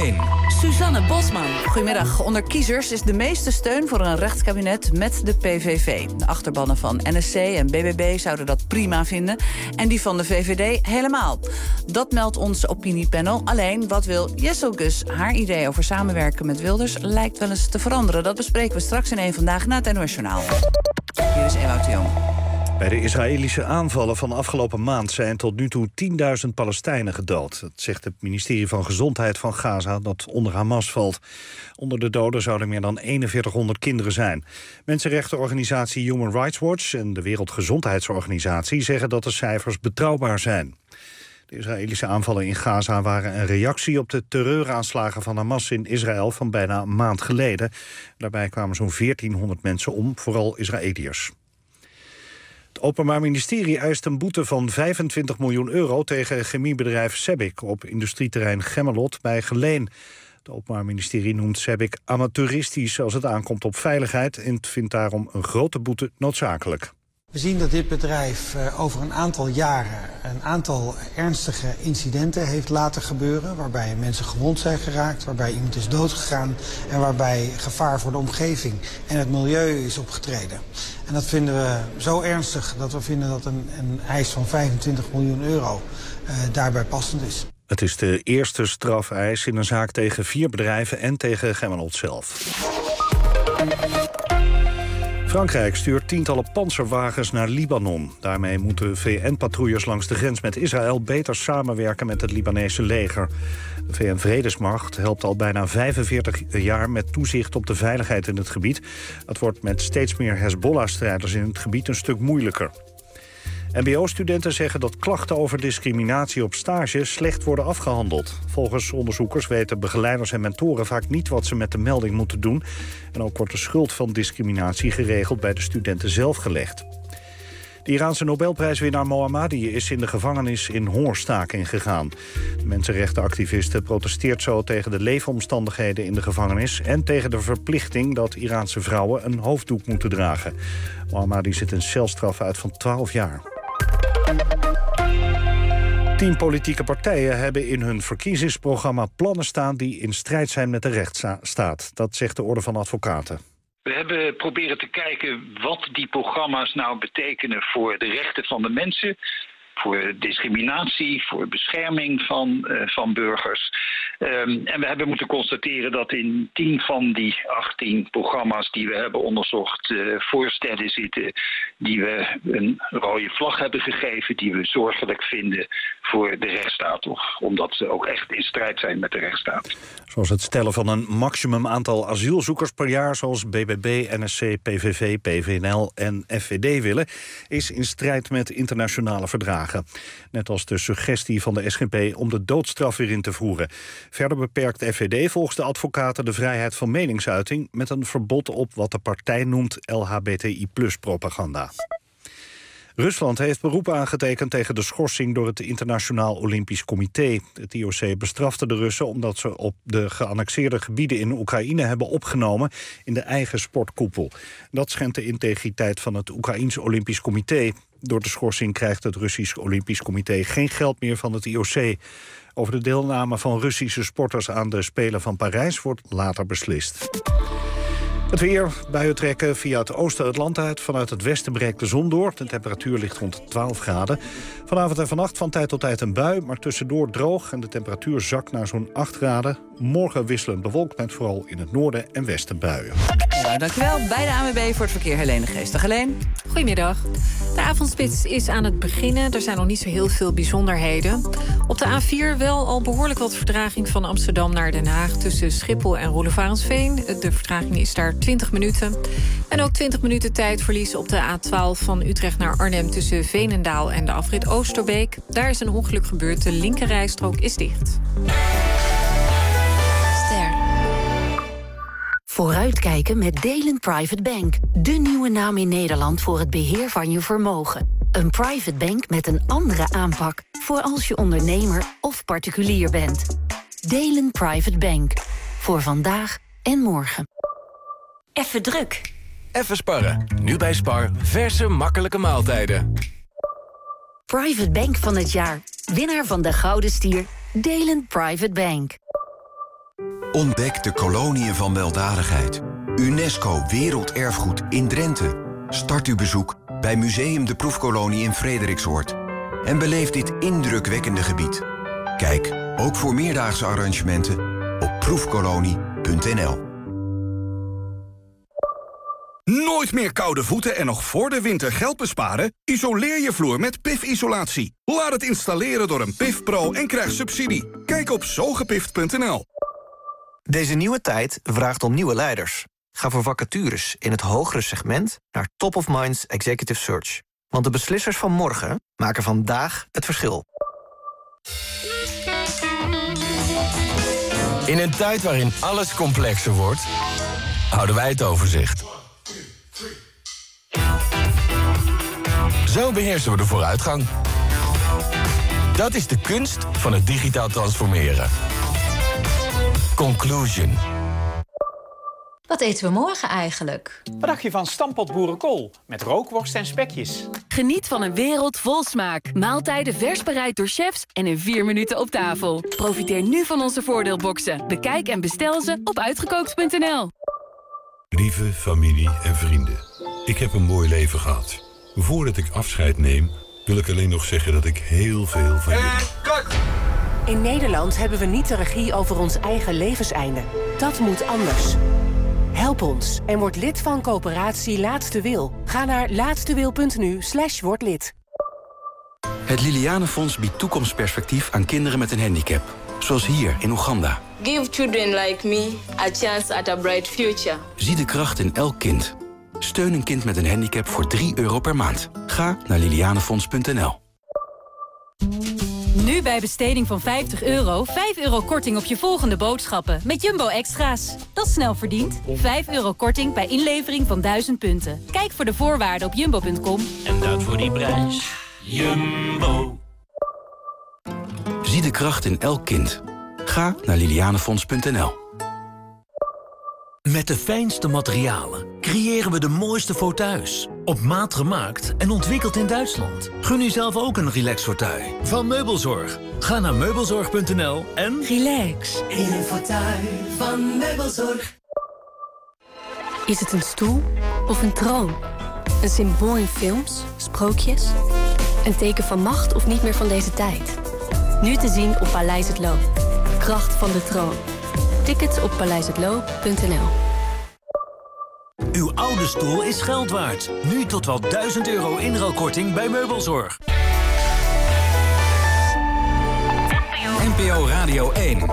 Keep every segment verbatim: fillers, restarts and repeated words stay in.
één. Suzanne Bosman, goedemiddag. Onder kiezers is de meeste steun voor een rechtskabinet met de P V V. De achterbannen van N S C en B B B zouden dat prima vinden. En die van de V V D helemaal. Dat meldt ons opiniepanel. Alleen, wat wil Jesselgus? Haar idee over samenwerken met Wilders lijkt wel eens te veranderen. Dat bespreken we straks in één Vandaag na het N O S Journaal. Hier is Ewout de Jong. Bij de Israëlische aanvallen van afgelopen maand zijn tot nu toe tienduizend Palestijnen gedood. Dat zegt het ministerie van Gezondheid van Gaza dat onder Hamas valt. Onder de doden zouden meer dan eenenveertighonderd kinderen zijn. Mensenrechtenorganisatie Human Rights Watch en de Wereldgezondheidsorganisatie zeggen dat de cijfers betrouwbaar zijn. De Israëlische aanvallen in Gaza waren een reactie op de terreuraanslagen van Hamas in Israël van bijna een maand geleden. Daarbij kwamen zo'n veertienhonderd mensen om, vooral Israëliërs. Het Openbaar Ministerie eist een boete van vijfentwintig miljoen euro tegen chemiebedrijf Sebik op industrieterrein Gemmelot bij Geleen. Het Openbaar Ministerie noemt Sebik amateuristisch als het aankomt op veiligheid en vindt daarom een grote boete noodzakelijk. We zien dat dit bedrijf uh, over een aantal jaren een aantal ernstige incidenten heeft laten gebeuren, waarbij mensen gewond zijn geraakt, waarbij iemand is doodgegaan en waarbij gevaar voor de omgeving en het milieu is opgetreden. En dat vinden we zo ernstig dat we vinden dat een, een eis van vijfentwintig miljoen euro uh, daarbij passend is. Het is de eerste strafeis in een zaak tegen vier bedrijven en tegen Gemmelot zelf. Frankrijk stuurt tientallen pantserwagens naar Libanon. Daarmee moeten V N-patrouilles langs de grens met Israël beter samenwerken met het Libanese leger. De V N-vredesmacht helpt al bijna vijfenveertig jaar met toezicht op de veiligheid in het gebied. Dat wordt met steeds meer Hezbollah-strijders in het gebied een stuk moeilijker. M B O-studenten zeggen dat klachten over discriminatie op stage slecht worden afgehandeld. Volgens onderzoekers weten begeleiders en mentoren vaak niet wat ze met de melding moeten doen. En ook wordt de schuld van discriminatie geregeld bij de studenten zelf gelegd. De Iraanse Nobelprijswinnaar Mohammadi is in de gevangenis in hongerstaking gegaan. De mensenrechtenactiviste protesteert zo tegen de leefomstandigheden in de gevangenis en tegen de verplichting dat Iraanse vrouwen een hoofddoek moeten dragen. Mohammadi zit een celstraf uit van twaalf jaar. Tien politieke partijen hebben in hun verkiezingsprogramma plannen staan die in strijd zijn met de rechtsstaat. Dat zegt de Orde van Advocaten. We hebben proberen te kijken wat die programma's nou betekenen voor de rechten van de mensen, voor discriminatie, voor bescherming van, uh, van burgers. Um, en we hebben moeten constateren dat in tien van die achttien programma's die we hebben onderzocht uh, voorstellen zitten die we een rode vlag hebben gegeven, die we zorgelijk vinden voor de rechtsstaat, of omdat ze ook echt in strijd zijn met de rechtsstaat. Zoals het stellen van een maximum aantal asielzoekers per jaar, zoals B B B, N S C, P V V, P V N L en F V D willen, is in strijd met internationale verdragen. Net als de suggestie van de S G P om de doodstraf weer in te voeren. Verder beperkt de F V D volgens de advocaten de vrijheid van meningsuiting met een verbod op wat de partij noemt L H B T I plus propaganda. Rusland heeft beroep aangetekend tegen de schorsing door het Internationaal Olympisch Comité. Het I O C bestrafte de Russen omdat ze op de geannexeerde gebieden in Oekraïne hebben opgenomen in de eigen sportkoepel. Dat schendt de integriteit van het Oekraïns Olympisch Comité. Door de schorsing krijgt het Russisch Olympisch Comité geen geld meer van het I O C. Over de deelname van Russische sporters aan de Spelen van Parijs wordt later beslist. Het weer, buien trekken via het oosten het land uit. Vanuit het westen breekt de zon door. De temperatuur ligt rond twaalf graden. Vanavond en vannacht van tijd tot tijd een bui, maar tussendoor droog. En de temperatuur zakt naar zo'n acht graden. Morgen wisselend bewolkt met vooral in het noorden en westen buien. Ja, dankjewel bij de A N W B voor het verkeer, Helene Geestig. Helene? Goedemiddag. De avondspits is aan het beginnen. Er zijn nog niet zo heel veel bijzonderheden. Op de A vier wel al behoorlijk wat vertraging van Amsterdam naar Den Haag tussen Schiphol en Roelevarensveen. De vertraging is daar twintig minuten. En ook twintig minuten tijdverlies op de A twaalf van Utrecht naar Arnhem tussen Veenendaal en de afrit Oosterbeek. Daar is een ongeluk gebeurd. De linkerrijstrook is dicht. Ster. Vooruitkijken met Delen Private Bank. De nieuwe naam in Nederland voor het beheer van je vermogen. Een private bank met een andere aanpak voor als je ondernemer of particulier bent. Delen Private Bank. Voor vandaag en morgen. Even druk. Even sparren. Nu bij Spar. Verse, makkelijke maaltijden. Private Bank van het jaar. Winnaar van de Gouden Stier. Delen Private Bank. Ontdek de koloniën van weldadigheid. UNESCO Werelderfgoed in Drenthe. Start uw bezoek bij Museum de Proefkolonie in Frederiksoord. En beleef dit indrukwekkende gebied. Kijk, ook voor meerdaagse arrangementen op proefkolonie punt n l. Nooit meer koude voeten en nog voor de winter geld besparen? Isoleer je vloer met P I F-isolatie. Laat het installeren door een P I F Pro en krijg subsidie. Kijk op zogepift punt n l. Deze nieuwe tijd vraagt om nieuwe leiders. Ga voor vacatures in het hogere segment naar Top of Minds Executive Search. Want de beslissers van morgen maken vandaag het verschil. In een tijd waarin alles complexer wordt, houden wij het overzicht. Zo beheersen we de vooruitgang. Dat is de kunst van het digitaal transformeren. Conclusion. Wat eten we morgen eigenlijk? Wat dacht je van stampot boerenkool met rookworst en spekjes? Geniet van een wereld vol smaak. Maaltijden vers bereid door chefs en in vier minuten op tafel. Profiteer nu van onze voordeelboxen. Bekijk en bestel ze op uitgekookt punt n l. Lieve familie en vrienden, ik heb een mooi leven gehad. Voordat ik afscheid neem, wil ik alleen nog zeggen dat ik heel veel van jullie... In Nederland hebben we niet de regie over ons eigen levenseinde. Dat moet anders. Help ons en word lid van coöperatie Laatste Wil. Ga naar laatstewil punt n u slash word lid. Het Lilianenfonds biedt toekomstperspectief aan kinderen met een handicap. Zoals hier in Oeganda. Give children like me a chance at a bright future. Zie de kracht in elk kind. Steun een kind met een handicap voor drie euro per maand. Ga naar lilianenfonds punt n l. Nu bij besteding van vijftig euro, vijf euro korting op je volgende boodschappen. Met Jumbo Extra's. Dat is snel verdiend. vijf euro korting bij inlevering van duizend punten. Kijk voor de voorwaarden op jumbo punt com. En dat voor die prijs. Jumbo. Zie de kracht in elk kind. Ga naar lilianenfonds punt n l. Met de fijnste materialen creëren we de mooiste fauteuils. Op maat gemaakt en ontwikkeld in Duitsland. Gun u zelf ook een relax fauteuil van Meubelzorg. Ga naar meubelzorg punt n l en... Relax in een fauteuil van Meubelzorg. Is het een stoel of een troon? Een symbool in films, sprookjes? Een teken van macht of niet meer van deze tijd? Nu te zien op Paleis het Loo. Kracht van de troon. Tickets op paleis het loo punt n l. Uw oude stoel is geld waard. Nu tot wel duizend euro inruilkorting bij Meubelzorg. N P O Radio één.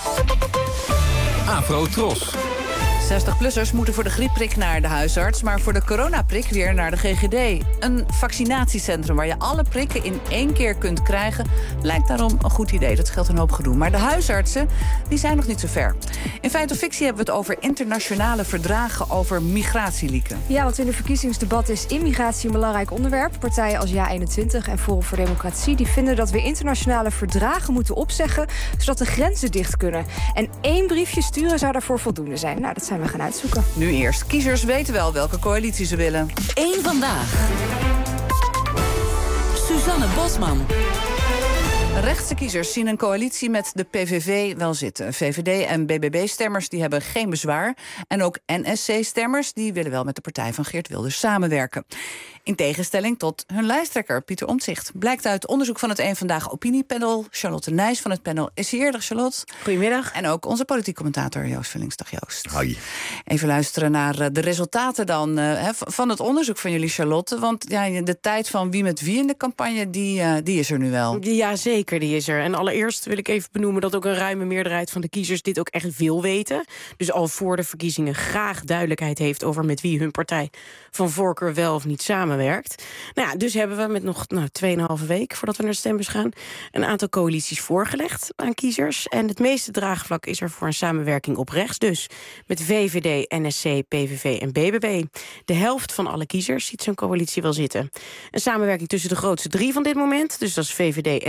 Afro Tros. zestig-plussers moeten voor de griepprik naar de huisarts, maar voor de coronaprik weer naar de G G D. Een vaccinatiecentrum waar je alle prikken in één keer kunt krijgen, lijkt daarom een goed idee. Dat scheelt een hoop gedoe. Maar de huisartsen, die zijn nog niet zo ver. In Feit of Fictie hebben we het over internationale verdragen over migratielieken. Ja, want in de verkiezingsdebat is immigratie een belangrijk onderwerp. Partijen als Ja eenentwintig en Forum voor Democratie die vinden dat we internationale verdragen moeten opzeggen, zodat de grenzen dicht kunnen. En één briefje sturen zou daarvoor voldoende zijn. Nou, dat zijn we gaan uitzoeken. Nu eerst. Kiezers weten wel welke coalitie ze willen. Eén vandaag. Suzanne Bosman. Rechtse kiezers zien een coalitie met de P V V wel zitten. V V D en B B B-stemmers die hebben geen bezwaar. En ook N S C-stemmers die willen wel met de partij van Geert Wilders samenwerken. In tegenstelling tot hun lijsttrekker Pieter Omtzigt. Blijkt uit onderzoek van het Eén Vandaag opiniepanel. Charlotte Nijs van het panel is hier. Dag Charlotte. Goedemiddag. En ook onze politiek commentator Joost Vullings. Dag Joost. Hoi. Even luisteren naar de resultaten dan uh, van het onderzoek van jullie, Charlotte. Want ja, de tijd van wie met wie in de campagne, die, uh, die is er nu wel. Ja, zeker, die is er. En allereerst wil ik even benoemen dat ook een ruime meerderheid van de kiezers dit ook echt wil weten. Dus al voor de verkiezingen graag duidelijkheid heeft over met wie hun partij van voorkeur wel of niet samenwerkt. Nou ja, dus hebben we met nog nou, tweeënhalve week voordat we naar de stembus gaan een aantal coalities voorgelegd aan kiezers. En het meeste draagvlak is er voor een samenwerking op rechts. Dus met V V D, N S C, P V V en B B B. De helft van alle kiezers ziet zo'n coalitie wel zitten. Een samenwerking tussen de grootste drie van dit moment, dus dat is V V D, N S C en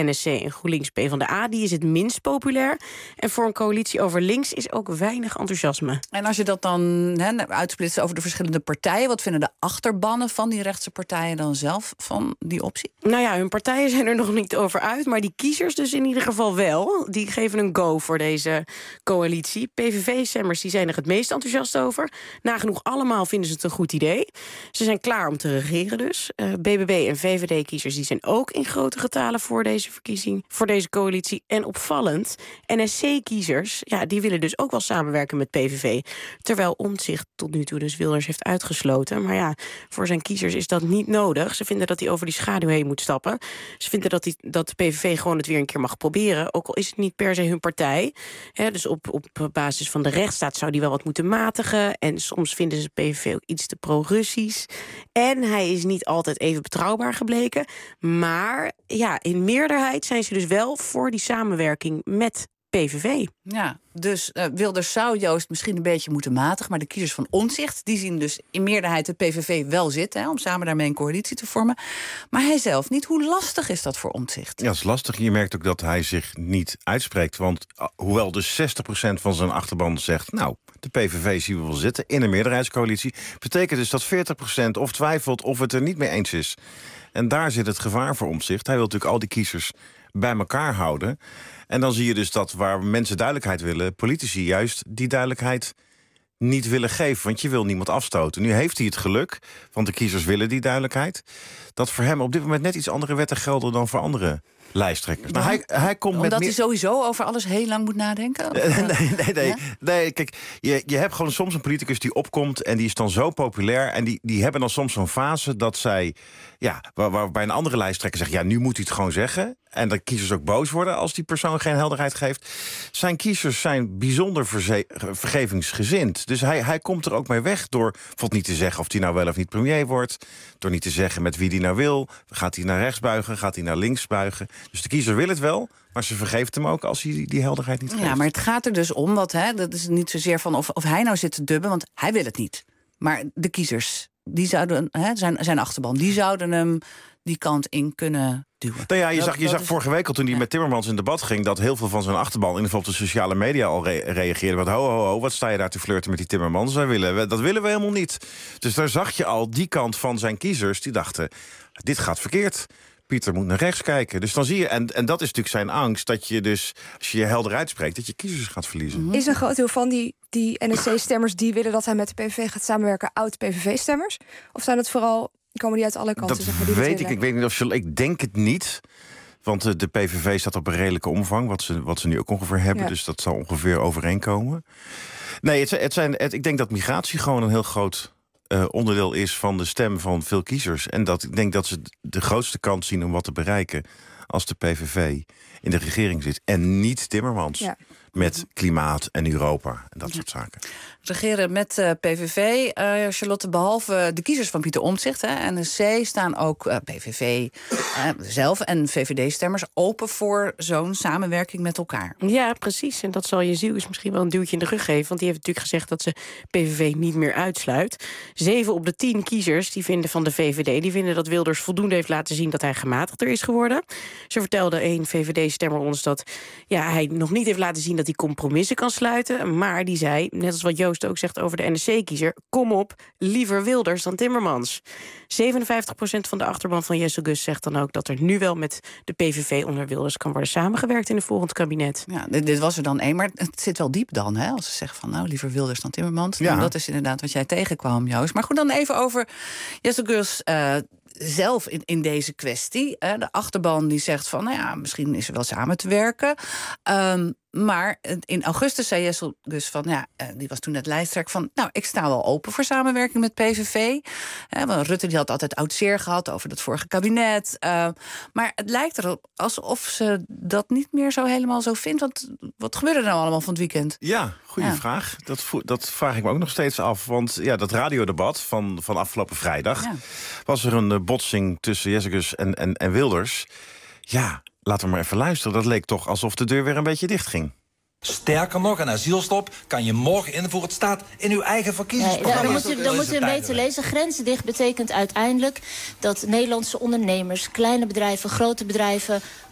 en GroenLinks PvdA, die is het minst populair. En voor een coalitie over links is ook weinig enthousiasme. En als je dat dan he, uitsplitst over de verschillende partijen, wat vinden de achterbannen van die rechtse partijen dan zelf van die optie? Nou ja, hun partijen zijn er nog niet over uit, maar die kiezers dus in ieder geval wel. Die geven een go voor deze coalitie. P V V-stemmers die zijn er het meest enthousiast over. Nagenoeg allemaal vinden ze het een goed idee. Ze zijn klaar om te regeren dus. Uh, B B B en V V D-kiezers die zijn ook in grote getalen voor deze verkiezing, voor deze coalitie. En opvallend, N S C-kiezers, ja, die willen dus ook wel samenwerken met P V V. Terwijl Omtzigt tot nu toe dus Wilders heeft uitgesloten. Maar ja, voor zijn kiezers is dat niet nodig. Ze vinden dat hij over die schaduw heen moet stappen. Ze vinden dat, die, dat de P V V gewoon het weer een keer mag proberen. Ook al is het niet per se hun partij. He, dus op, op basis van de rechtsstaat zou die wel wat moeten matigen. En soms vinden ze P V V ook iets te pro-Russisch. En hij is niet altijd even betrouwbaar gebleken. Maar ja, in meerderheid zijn ze dus wel voor die samenwerking met P V V. Ja, dus uh, Wilders zou Joost misschien een beetje moeten matigen, maar de kiezers van Omtzigt, die zien dus in meerderheid de P V V wel zitten, hè, om samen daarmee een coalitie te vormen. Maar hij zelf niet. Hoe lastig is dat voor Omtzigt? Ja, dat is lastig. Je merkt ook dat hij zich niet uitspreekt. Want uh, hoewel dus zestig procent van zijn achterban zegt, nou, de P V V zien we wel zitten in een meerderheidscoalitie, betekent dus dat veertig procent of twijfelt of het er niet mee eens is. En daar zit het gevaar voor Omtzigt. Hij wil natuurlijk al die kiezers bij elkaar houden. En dan zie je dus dat waar mensen duidelijkheid willen, politici juist die duidelijkheid niet willen geven. Want je wil niemand afstoten. Nu heeft hij het geluk, want de kiezers willen die duidelijkheid, dat voor hem op dit moment net iets andere wetten gelden dan voor andere lijsttrekkers. Nou, hij, hij komt Omdat met hij sowieso over alles heel lang moet nadenken? nee, nee, nee. Ja? nee kijk, je, je hebt gewoon soms een politicus die opkomt en die is dan zo populair en die, die hebben dan soms zo'n fase dat zij, ja, waar, waarbij een andere lijsttrekker zegt, ja, nu moet hij het gewoon zeggen. En dat kiezers ook boos worden als die persoon geen helderheid geeft. Zijn kiezers zijn bijzonder verze- vergevingsgezind. Dus hij, hij komt er ook mee weg door bijvoorbeeld niet te zeggen of hij nou wel of niet premier wordt. Door niet te zeggen met wie hij nou wil. Gaat hij naar rechts buigen? Gaat hij naar links buigen? Dus de kiezer wil het wel, maar ze vergeeft hem ook als hij die, die helderheid niet geeft. Ja, maar het gaat er dus om, wat, hè, dat is niet zozeer van of, of hij nou zit te dubben, want hij wil het niet. Maar de kiezers, die zouden, hè, zijn, zijn achterban, die zouden hem die kant in kunnen duwen. Nou ja, je dat, zag, je dat zag is... vorige week al toen hij ja. met Timmermans in debat ging, dat heel veel van zijn achterban, in ieder geval op de sociale media, al re- reageerden. Wat ho, ho, ho, wat sta je daar te flirten met die Timmermans? Wij willen, dat willen we helemaal niet. Dus daar zag je al die kant van zijn kiezers, die dachten, dit gaat verkeerd. Pieter moet naar rechts kijken. Dus dan zie je, en, en dat is natuurlijk zijn angst, dat je dus, als je je helder uitspreekt, dat je kiezers gaat verliezen. Mm-hmm. Is een groot deel van die, die N S C-stemmers die willen dat hij met de P V V gaat samenwerken, oud-P V V-stemmers? Of zijn het vooral, komen die uit alle kanten? Dat zeg maar, die weet ik. Ik weet niet of ze. Ik denk het niet. Want de, de P V V staat op een redelijke omvang, wat ze, wat ze nu ook ongeveer hebben. Ja. Dus dat zal ongeveer overeenkomen. Nee, het, het zijn, het, ik denk dat migratie gewoon een heel groot uh, onderdeel is van de stem van veel kiezers. En dat ik denk dat ze de grootste kans zien om wat te bereiken als de P V V in de regering zit. En niet Timmermans. Ja. Met klimaat en Europa en dat ja. soort zaken. Regeren met uh, P V V, uh, Charlotte, behalve de kiezers van Pieter Omtzigt, hè, N S C, staan ook uh, P V V uh, zelf en V V D-stemmers open voor zo'n samenwerking met elkaar. Ja, precies. En dat zal Jezielkus misschien wel een duwtje in de rug geven, want die heeft natuurlijk gezegd dat ze P V V niet meer uitsluit. Zeven op de tien kiezers die vinden van de V V D, die vinden dat Wilders voldoende heeft laten zien dat hij gematigder is geworden. Ze vertelde een V V D-stemmer ons dat ja, hij nog niet heeft laten zien dat hij compromissen kan sluiten, maar die zei, net als wat Joost ook zegt over de N S C-kiezer, kom op, liever Wilders dan Timmermans. zevenenvijftig procent van de achterban van Jezielkus zegt dan ook dat er nu wel met de P V V onder Wilders kan worden samengewerkt in een volgend kabinet. Ja, dit, dit was er dan één, maar het zit wel diep dan, hè, als ze zeggen van nou, liever Wilders dan Timmermans. Ja. Nou, dat is inderdaad wat jij tegenkwam, Joost. Maar goed, dan even over Jezielkus uh, zelf in, in deze kwestie. Uh, de achterban die zegt van, nou ja, misschien is er wel samen te werken. Um, Maar in augustus zei Jezielkus van, ja, die was toen net lijsttrekker van, nou, ik sta wel open voor samenwerking met P V V. He, want Rutte die had altijd oud zeer gehad over het vorige kabinet. Uh, maar het lijkt erop alsof ze dat niet meer zo helemaal zo vindt. Want wat gebeurde er nou allemaal van het weekend? Ja, goede ja. vraag. Dat, dat vraag ik me ook nog steeds af. Want ja, dat radiodebat van, van afgelopen vrijdag, ja. was er een botsing tussen Jezielkus en, en, en Wilders. Ja, laten we maar even luisteren. Dat leek toch alsof de deur weer een beetje dicht ging. Sterker nog, een asielstop kan je morgen invoeren. Het staat in uw eigen verkiezingsprogramma. Nee, dan moet u, dan moet u een beetje lezen. Grenzen dicht betekent uiteindelijk dat Nederlandse ondernemers, kleine bedrijven, grote bedrijven,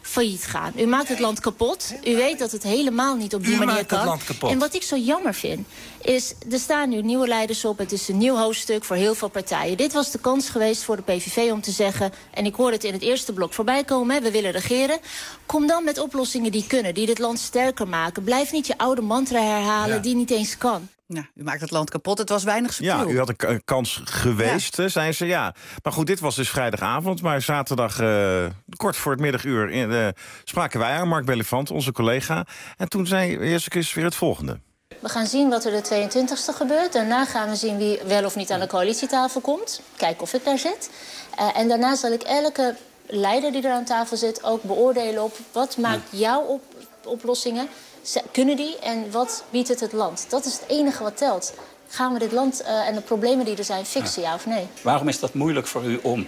failliet gaan. U maakt het land kapot. U weet dat het helemaal niet op die U manier maakt kan. het land kapot. En wat ik zo jammer vind, is er staan nu nieuwe leiders op. Het is een nieuw hoofdstuk voor heel veel partijen. Dit was de kans geweest voor de P V V om te zeggen, en ik hoor het in het eerste blok voorbij komen, hè, we willen regeren. Kom dan met oplossingen die kunnen, die dit land sterker maken. Blijf niet je oude mantra herhalen, ja. die niet eens kan. Ja, u maakt het land kapot. Het was weinig subtiel. Ja, u had een, k- een kans geweest, ja. zijn ze. Ja. Maar goed, dit was dus vrijdagavond. Maar zaterdag, uh, kort voor het middaguur, in, uh, spraken wij aan Mark Belifant, onze collega. En toen zei Jessicus weer het volgende. We gaan zien wat er de tweeëntwintigste gebeurt. Daarna gaan we zien wie wel of niet aan de coalitietafel komt. Kijken of ik daar zit. Uh, en daarna zal ik elke leider die er aan tafel zit ook beoordelen op wat maakt jouw op, oplossingen. Kunnen die en wat biedt het het land? Dat is het enige wat telt. Gaan we dit land uh, en de problemen die er zijn fixen, ja. ja of nee? Waarom is dat moeilijk voor u om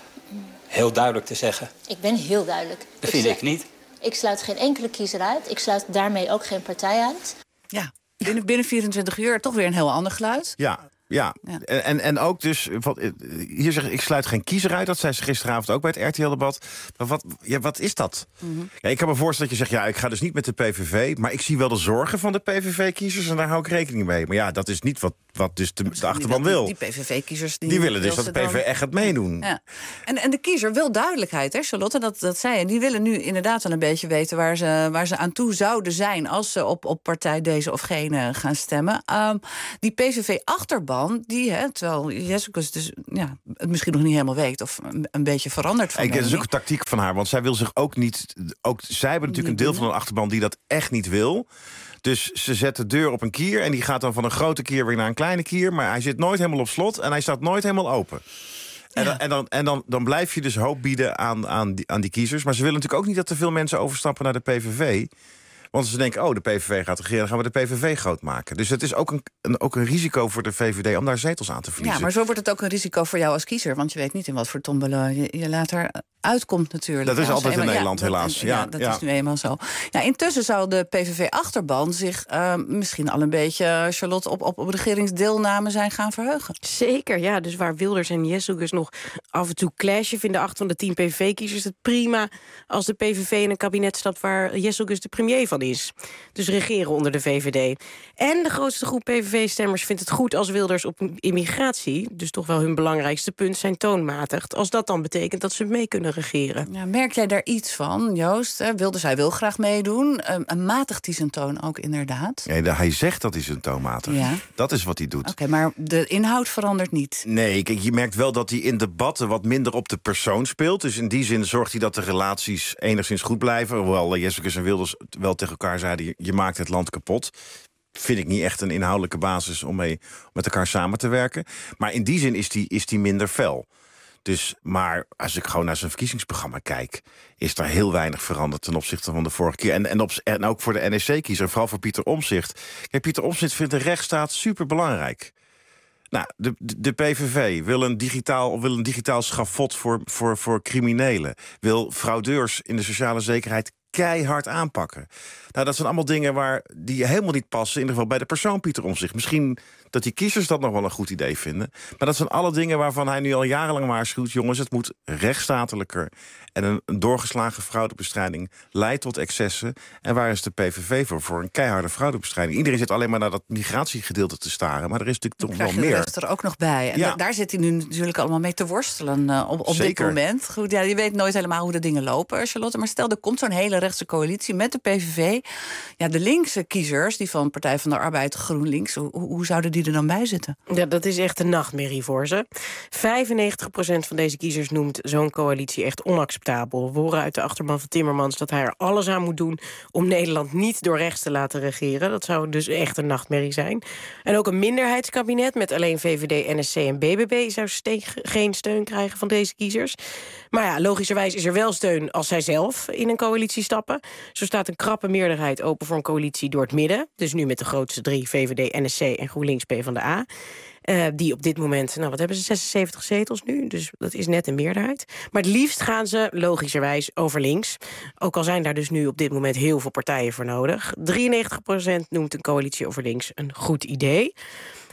heel duidelijk te zeggen? Ik ben heel duidelijk. Dat vind ik, ik niet. Ik sluit geen enkele kiezer uit. Ik sluit daarmee ook geen partij uit. Ja, binnen, binnen vierentwintig uur toch weer een heel ander geluid. Ja. Ja, ja. En, en ook dus, wat, hier zeg ik, ik sluit geen kiezer uit. Dat zei ze gisteravond ook bij het R T L-debat. Maar wat, ja, wat is dat? Mm-hmm. Ja, ik kan me voorstellen dat je zegt, ja, ik ga dus niet met de P V V... maar ik zie wel de zorgen van de P V V-kiezers en daar hou ik rekening mee. Maar ja, dat is niet wat, wat dus de, de achterban wil. Die, die P V V-kiezers... Die, die willen dus dat de P V V dan echt gaat meedoen. Ja. En, en de kiezer wil duidelijkheid, hè, Charlotte? Dat, dat zei je. Die willen nu inderdaad wel een beetje weten waar ze, waar ze aan toe zouden zijn... als ze op, op partij deze of gene gaan stemmen. Um, die P V V-achterban, die... Hè, terwijl Jessicus dus ja, het misschien nog niet helemaal weet of een, een beetje veranderd van. Ik, dat is ook een tactiek van haar, want zij wil zich ook niet. Ook, zij hebben natuurlijk een deel van een achterban die dat echt niet wil. Dus ze zet de deur op een kier en die gaat dan van een grote kier weer naar een kleine kier. Maar hij zit nooit helemaal op slot en hij staat nooit helemaal open. En, ja. dan, en, dan, en dan, dan blijf je dus hoop bieden aan, aan, die, aan die kiezers. Maar ze willen natuurlijk ook niet dat te veel mensen overstappen naar de P V V. Want ze denken, oh, de P V V gaat regeren, dan gaan we de P V V groot maken. Dus het is ook een, een, ook een risico voor de V V D om daar zetels aan te verliezen. Ja, maar zo wordt het ook een risico voor jou als kiezer. Want je weet niet in wat voor tombelen je, je later uitkomt natuurlijk. Dat is ja, altijd eenmaal, in Nederland, ja, helaas. Dat, ja, ja, dat ja. is nu eenmaal zo. Ja, intussen zou de P V V-achterban zich uh, misschien al een beetje, Charlotte, op, op, op regeringsdeelname zijn gaan verheugen. Zeker, ja. Dus waar Wilders en Jessicus nog af en toe clashen, vinden acht van de tien P V V-kiezers het prima als de P V V in een kabinet stapt waar Jessicus de premier van is. Dus regeren onder de V V D. En de grootste groep P V V-stemmers vindt het goed als Wilders op immigratie, dus toch wel hun belangrijkste punt, zijn toonmatigt. Als dat dan betekent dat ze mee kunnen regeren. Ja, merk jij daar iets van, Joost? Wilders, hij wil graag meedoen. Um, matigt hij zijn toon ook inderdaad? Ja, hij zegt dat hij zijn toon matigt. Ja. Dat is wat hij doet. Oké, okay, maar de inhoud verandert niet? Nee, kijk, je merkt wel dat hij in debatten wat minder op de persoon speelt. Dus in die zin zorgt hij dat de relaties enigszins goed blijven. Hoewel Jessicus en Wilders wel tegen elkaar zeiden, je maakt het land kapot. Vind ik niet echt een inhoudelijke basis om mee met elkaar samen te werken. Maar in die zin is die, is die minder fel. Dus, maar als ik gewoon naar zijn verkiezingsprogramma kijk, is er heel weinig veranderd ten opzichte van de vorige keer. En, en, op, en ook voor de N S C-kiezer, vooral voor Pieter Omtzigt. Kijk, Pieter Omtzigt vindt de rechtsstaat superbelangrijk. Nou, de, de P V V wil een digitaal, wil een digitaal schafot voor, voor, voor criminelen. Wil fraudeurs in de sociale zekerheid keihard aanpakken. Nou, dat zijn allemaal dingen waar die helemaal niet passen, in ieder geval bij de persoon Pieter Omtzigt. Misschien dat die kiezers dat nog wel een goed idee vinden. Maar dat zijn alle dingen waarvan hij nu al jarenlang waarschuwt, jongens, het moet rechtsstatelijker. En een, een doorgeslagen fraudebestrijding leidt tot excessen. En waar is de P V V voor? Voor een keiharde fraudebestrijding. Iedereen zit alleen maar naar dat migratiegedeelte te staren. Maar er is natuurlijk toch wel meer. Dat is er ook nog bij. En ja. da- daar zit hij nu natuurlijk allemaal mee te worstelen uh, op, op dit Zeker. moment. Goed, ja, je weet nooit helemaal hoe de dingen lopen, Charlotte. Maar stel, er komt zo'n hele rechtse coalitie met de P V V. Ja, de linkse kiezers, die van Partij van de Arbeid, GroenLinks, hoe, hoe zouden die er dan bij zitten? Ja, dat is echt een nachtmerrie voor ze. vijfennegentig procent van deze kiezers noemt zo'n coalitie echt onacceptabel. We horen uit de achterban van Timmermans dat hij er alles aan moet doen om Nederland niet door rechts te laten regeren. Dat zou dus echt een nachtmerrie zijn. En ook een minderheidskabinet met alleen V V D, N S C en B B B zou ste- geen steun krijgen van deze kiezers. Maar ja, logischerwijs is er wel steun als zij zelf in een coalitie stappen. Zo staat een krappe meerderheid open voor een coalitie door het midden. Dus nu met de grootste drie, V V D, N S C en GroenLinks PvdA. Uh, die op dit moment, nou wat hebben ze, zesenzeventig zetels nu. Dus dat is net een meerderheid. Maar het liefst gaan ze, logischerwijs, over links. Ook al zijn daar dus nu op dit moment heel veel partijen voor nodig. drieënnegentig procent noemt een coalitie over links een goed idee.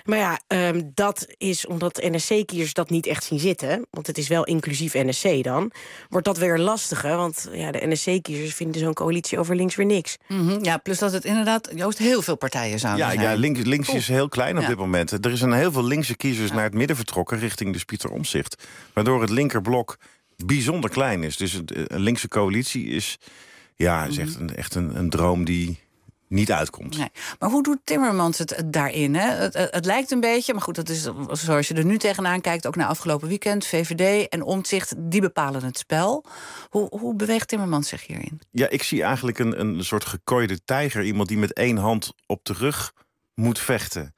Maar ja, um, dat is omdat N S C-kiezers dat niet echt zien zitten. Want het is wel inclusief N S C dan. Wordt dat weer lastiger, want ja, de N S C-kiezers vinden zo'n coalitie over links weer niks. Mm-hmm, ja, plus dat het inderdaad, Joost, heel veel partijen zouden ja, zijn. Ja, links, links Cool. is heel klein op ja. dit moment. Er zijn heel veel linkse kiezers ja. naar het midden vertrokken richting dus Pieter Omtzigt. Waardoor het linkerblok bijzonder klein is. Dus een linkse coalitie is, ja, is echt, een, echt een, een droom die niet uitkomt. Nee. Maar hoe doet Timmermans het, het daarin? Hè? Het, het, het lijkt een beetje, maar goed, dat is zoals je er nu tegenaan kijkt, ook na afgelopen weekend, V V D en Omtzigt, die bepalen het spel. Hoe, hoe beweegt Timmermans zich hierin? Ja, ik zie eigenlijk een, een soort gekooide tijger. Iemand die met één hand op de rug moet vechten.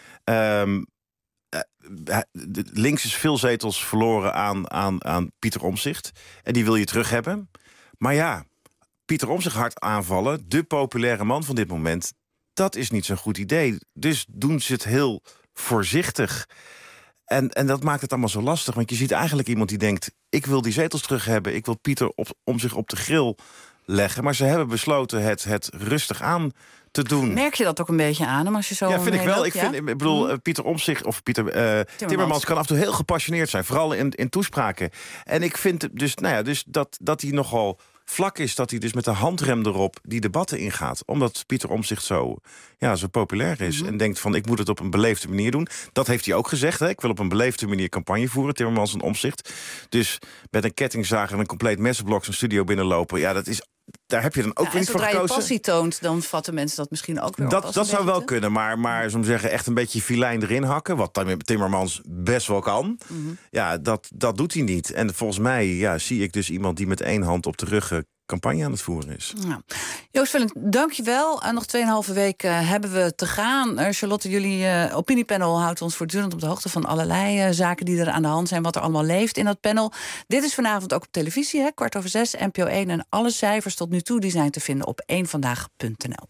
Um, uh, links is veel zetels verloren aan, aan, aan Pieter Omtzigt. En die wil je terug hebben. Maar ja, Pieter Omtzigt hard aanvallen, de populaire man van dit moment, dat is niet zo'n goed idee. Dus doen ze het heel voorzichtig. En, en dat maakt het allemaal zo lastig. Want je ziet eigenlijk iemand die denkt, ik wil die zetels terug hebben, ik wil Pieter op, Omtzigt op de grill leggen. Maar ze hebben besloten het, het rustig aan te doen. Merk je dat ook een beetje aan hem als je zo Ja, vind ik wel. loopt, Ik, ja? vind, ik bedoel, uh, Pieter Omtzigt of Pieter uh, Timmermans. Timmermans kan af en toe heel gepassioneerd zijn, vooral in, in toespraken. En ik vind dus, nou ja, dus dat, dat hij nogal vlak is, dat hij dus met de handrem erop die debatten ingaat. Omdat Pieter Omtzigt zo, ja, zo populair is. Mm-hmm. En denkt van, ik moet het op een beleefde manier doen. Dat heeft hij ook gezegd. Hè? Ik wil op een beleefde manier campagne voeren, Timmermans en Omtzigt. Dus met een kettingzaag en een compleet messenblok zijn studio binnenlopen. Ja, dat is, daar heb je dan ook ja, weer niet voor gekozen. Zodra je passie toont, dan vatten mensen dat misschien ook weer op. Dat, dat zou wel te? kunnen, maar, maar zo'n zeggen, echt een beetje filijn erin hakken, wat Timmermans best wel kan. Mm-hmm. Ja, dat, dat doet hij niet. En volgens mij ja, zie ik dus iemand die met één hand op de rug campagne aan het voeren is. Ja. Joost Vullink, dank je wel. Uh, nog tweeënhalve week uh, hebben we te gaan. Uh, Charlotte, jullie uh, opiniepanel houdt ons voortdurend op de hoogte van allerlei uh, zaken die er aan de hand zijn, wat er allemaal leeft in dat panel. Dit is vanavond ook op televisie, hè, kwart over zes, N P O één. En alle cijfers tot nu toe die zijn te vinden op één vandaag punt n l.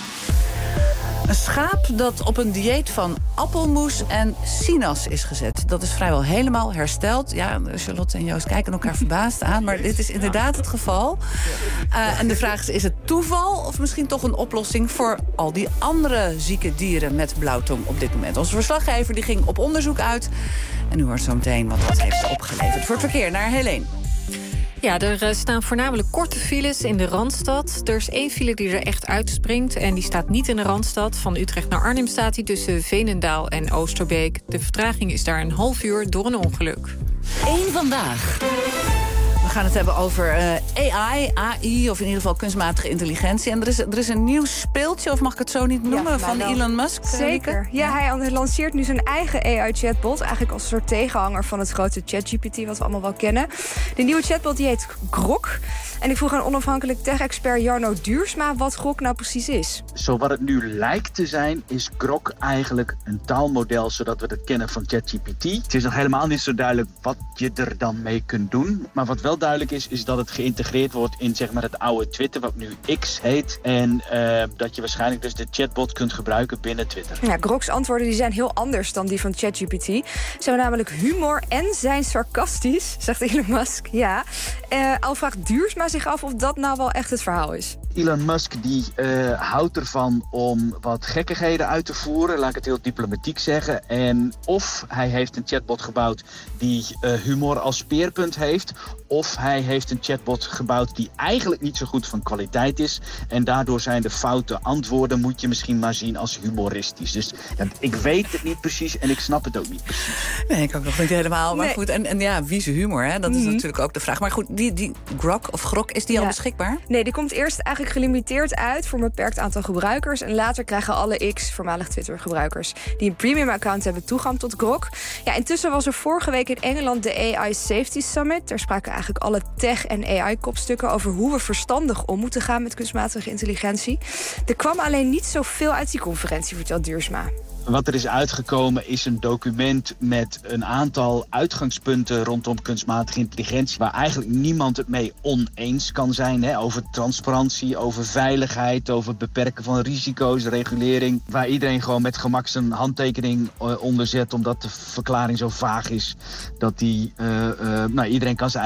Een schaap dat op een dieet van appelmoes en sinaas is gezet. Dat is vrijwel helemaal hersteld. Ja, Charlotte en Joost kijken elkaar verbaasd aan, maar dit is inderdaad het geval. Uh, en de vraag is, is het toeval of misschien toch een oplossing voor al die andere zieke dieren met blauwtong op dit moment? Onze verslaggever die ging op onderzoek uit. En u hoort zo meteen wat dat heeft opgeleverd. Voor het verkeer naar Helene. Ja, er staan voornamelijk korte files in de Randstad. Er is één file die er echt uitspringt en die staat niet in de Randstad. Van Utrecht naar Arnhem staat die tussen Veenendaal en Oosterbeek. De vertraging is daar een half uur door een ongeluk. Eén vandaag. We gaan het hebben over uh, A I, A I, of in ieder geval kunstmatige intelligentie. En er is, er is een nieuw speeltje, of mag ik het zo niet noemen, ja, van wel. Elon Musk? Zeker. Ja, hij lanceert nu zijn eigen A I-chatbot. Eigenlijk als een soort tegenhanger van het grote ChatGPT, wat we allemaal wel kennen. De nieuwe chatbot die heet Grok. En ik vroeg aan onafhankelijk tech-expert Jarno Duursma wat Grok nou precies is. Zo wat het nu lijkt te zijn, is Grok eigenlijk een taalmodel zodat we het kennen van ChatGPT. Het is nog helemaal niet zo duidelijk wat je er dan mee kunt doen. Maar wat wel duidelijk is, is dat het geïntegreerd wordt in zeg maar, het oude Twitter, wat nu X heet. En uh, dat je waarschijnlijk dus de chatbot kunt gebruiken binnen Twitter. Ja, Groks antwoorden die zijn heel anders dan die van ChatGPT. Ze hebben namelijk humor en zijn sarcastisch, zegt Elon Musk. Ja. Uh, al vraagt Duursma zich af of dat nou wel echt het verhaal is. Elon Musk die uh, houdt ervan om wat gekkigheden uit te voeren, laat ik het heel diplomatiek zeggen. En of hij heeft een chatbot gebouwd die uh, humor als speerpunt heeft, of hij heeft een chatbot gebouwd die eigenlijk niet zo goed van kwaliteit is. En daardoor zijn de foute antwoorden, moet je misschien maar zien als humoristisch. Dus ja, ik weet het niet precies en ik snap het ook niet precies. Nee, ik ook nog niet helemaal. Maar nee. goed, en, en ja, wie zijn humor, hè? Dat is mm-hmm. natuurlijk ook de vraag. Maar goed, die, die Grok of Grok, is die ja. al beschikbaar? Nee, die komt eerst eigenlijk gelimiteerd uit voor een beperkt aantal gebruikers. En later krijgen alle X, voormalig Twitter-gebruikers, die een premium-account hebben, toegang tot Grok. Ja, intussen was er vorige week in Engeland de A I Safety Summit. Daar spraken eigenlijk alle tech- en A I-kopstukken over hoe we verstandig om moeten gaan met kunstmatige intelligentie. Er kwam alleen niet zoveel uit die conferentie, vertelt Duursma. Wat er is uitgekomen is een document met een aantal uitgangspunten rondom kunstmatige intelligentie, waar eigenlijk niemand het mee oneens kan zijn. Hè? Over transparantie, over veiligheid, over beperken van risico's, regulering. Waar iedereen gewoon met gemak zijn handtekening uh, onder zet, omdat de verklaring zo vaag is dat die, uh, uh, nou, iedereen kan zijn eigen invulling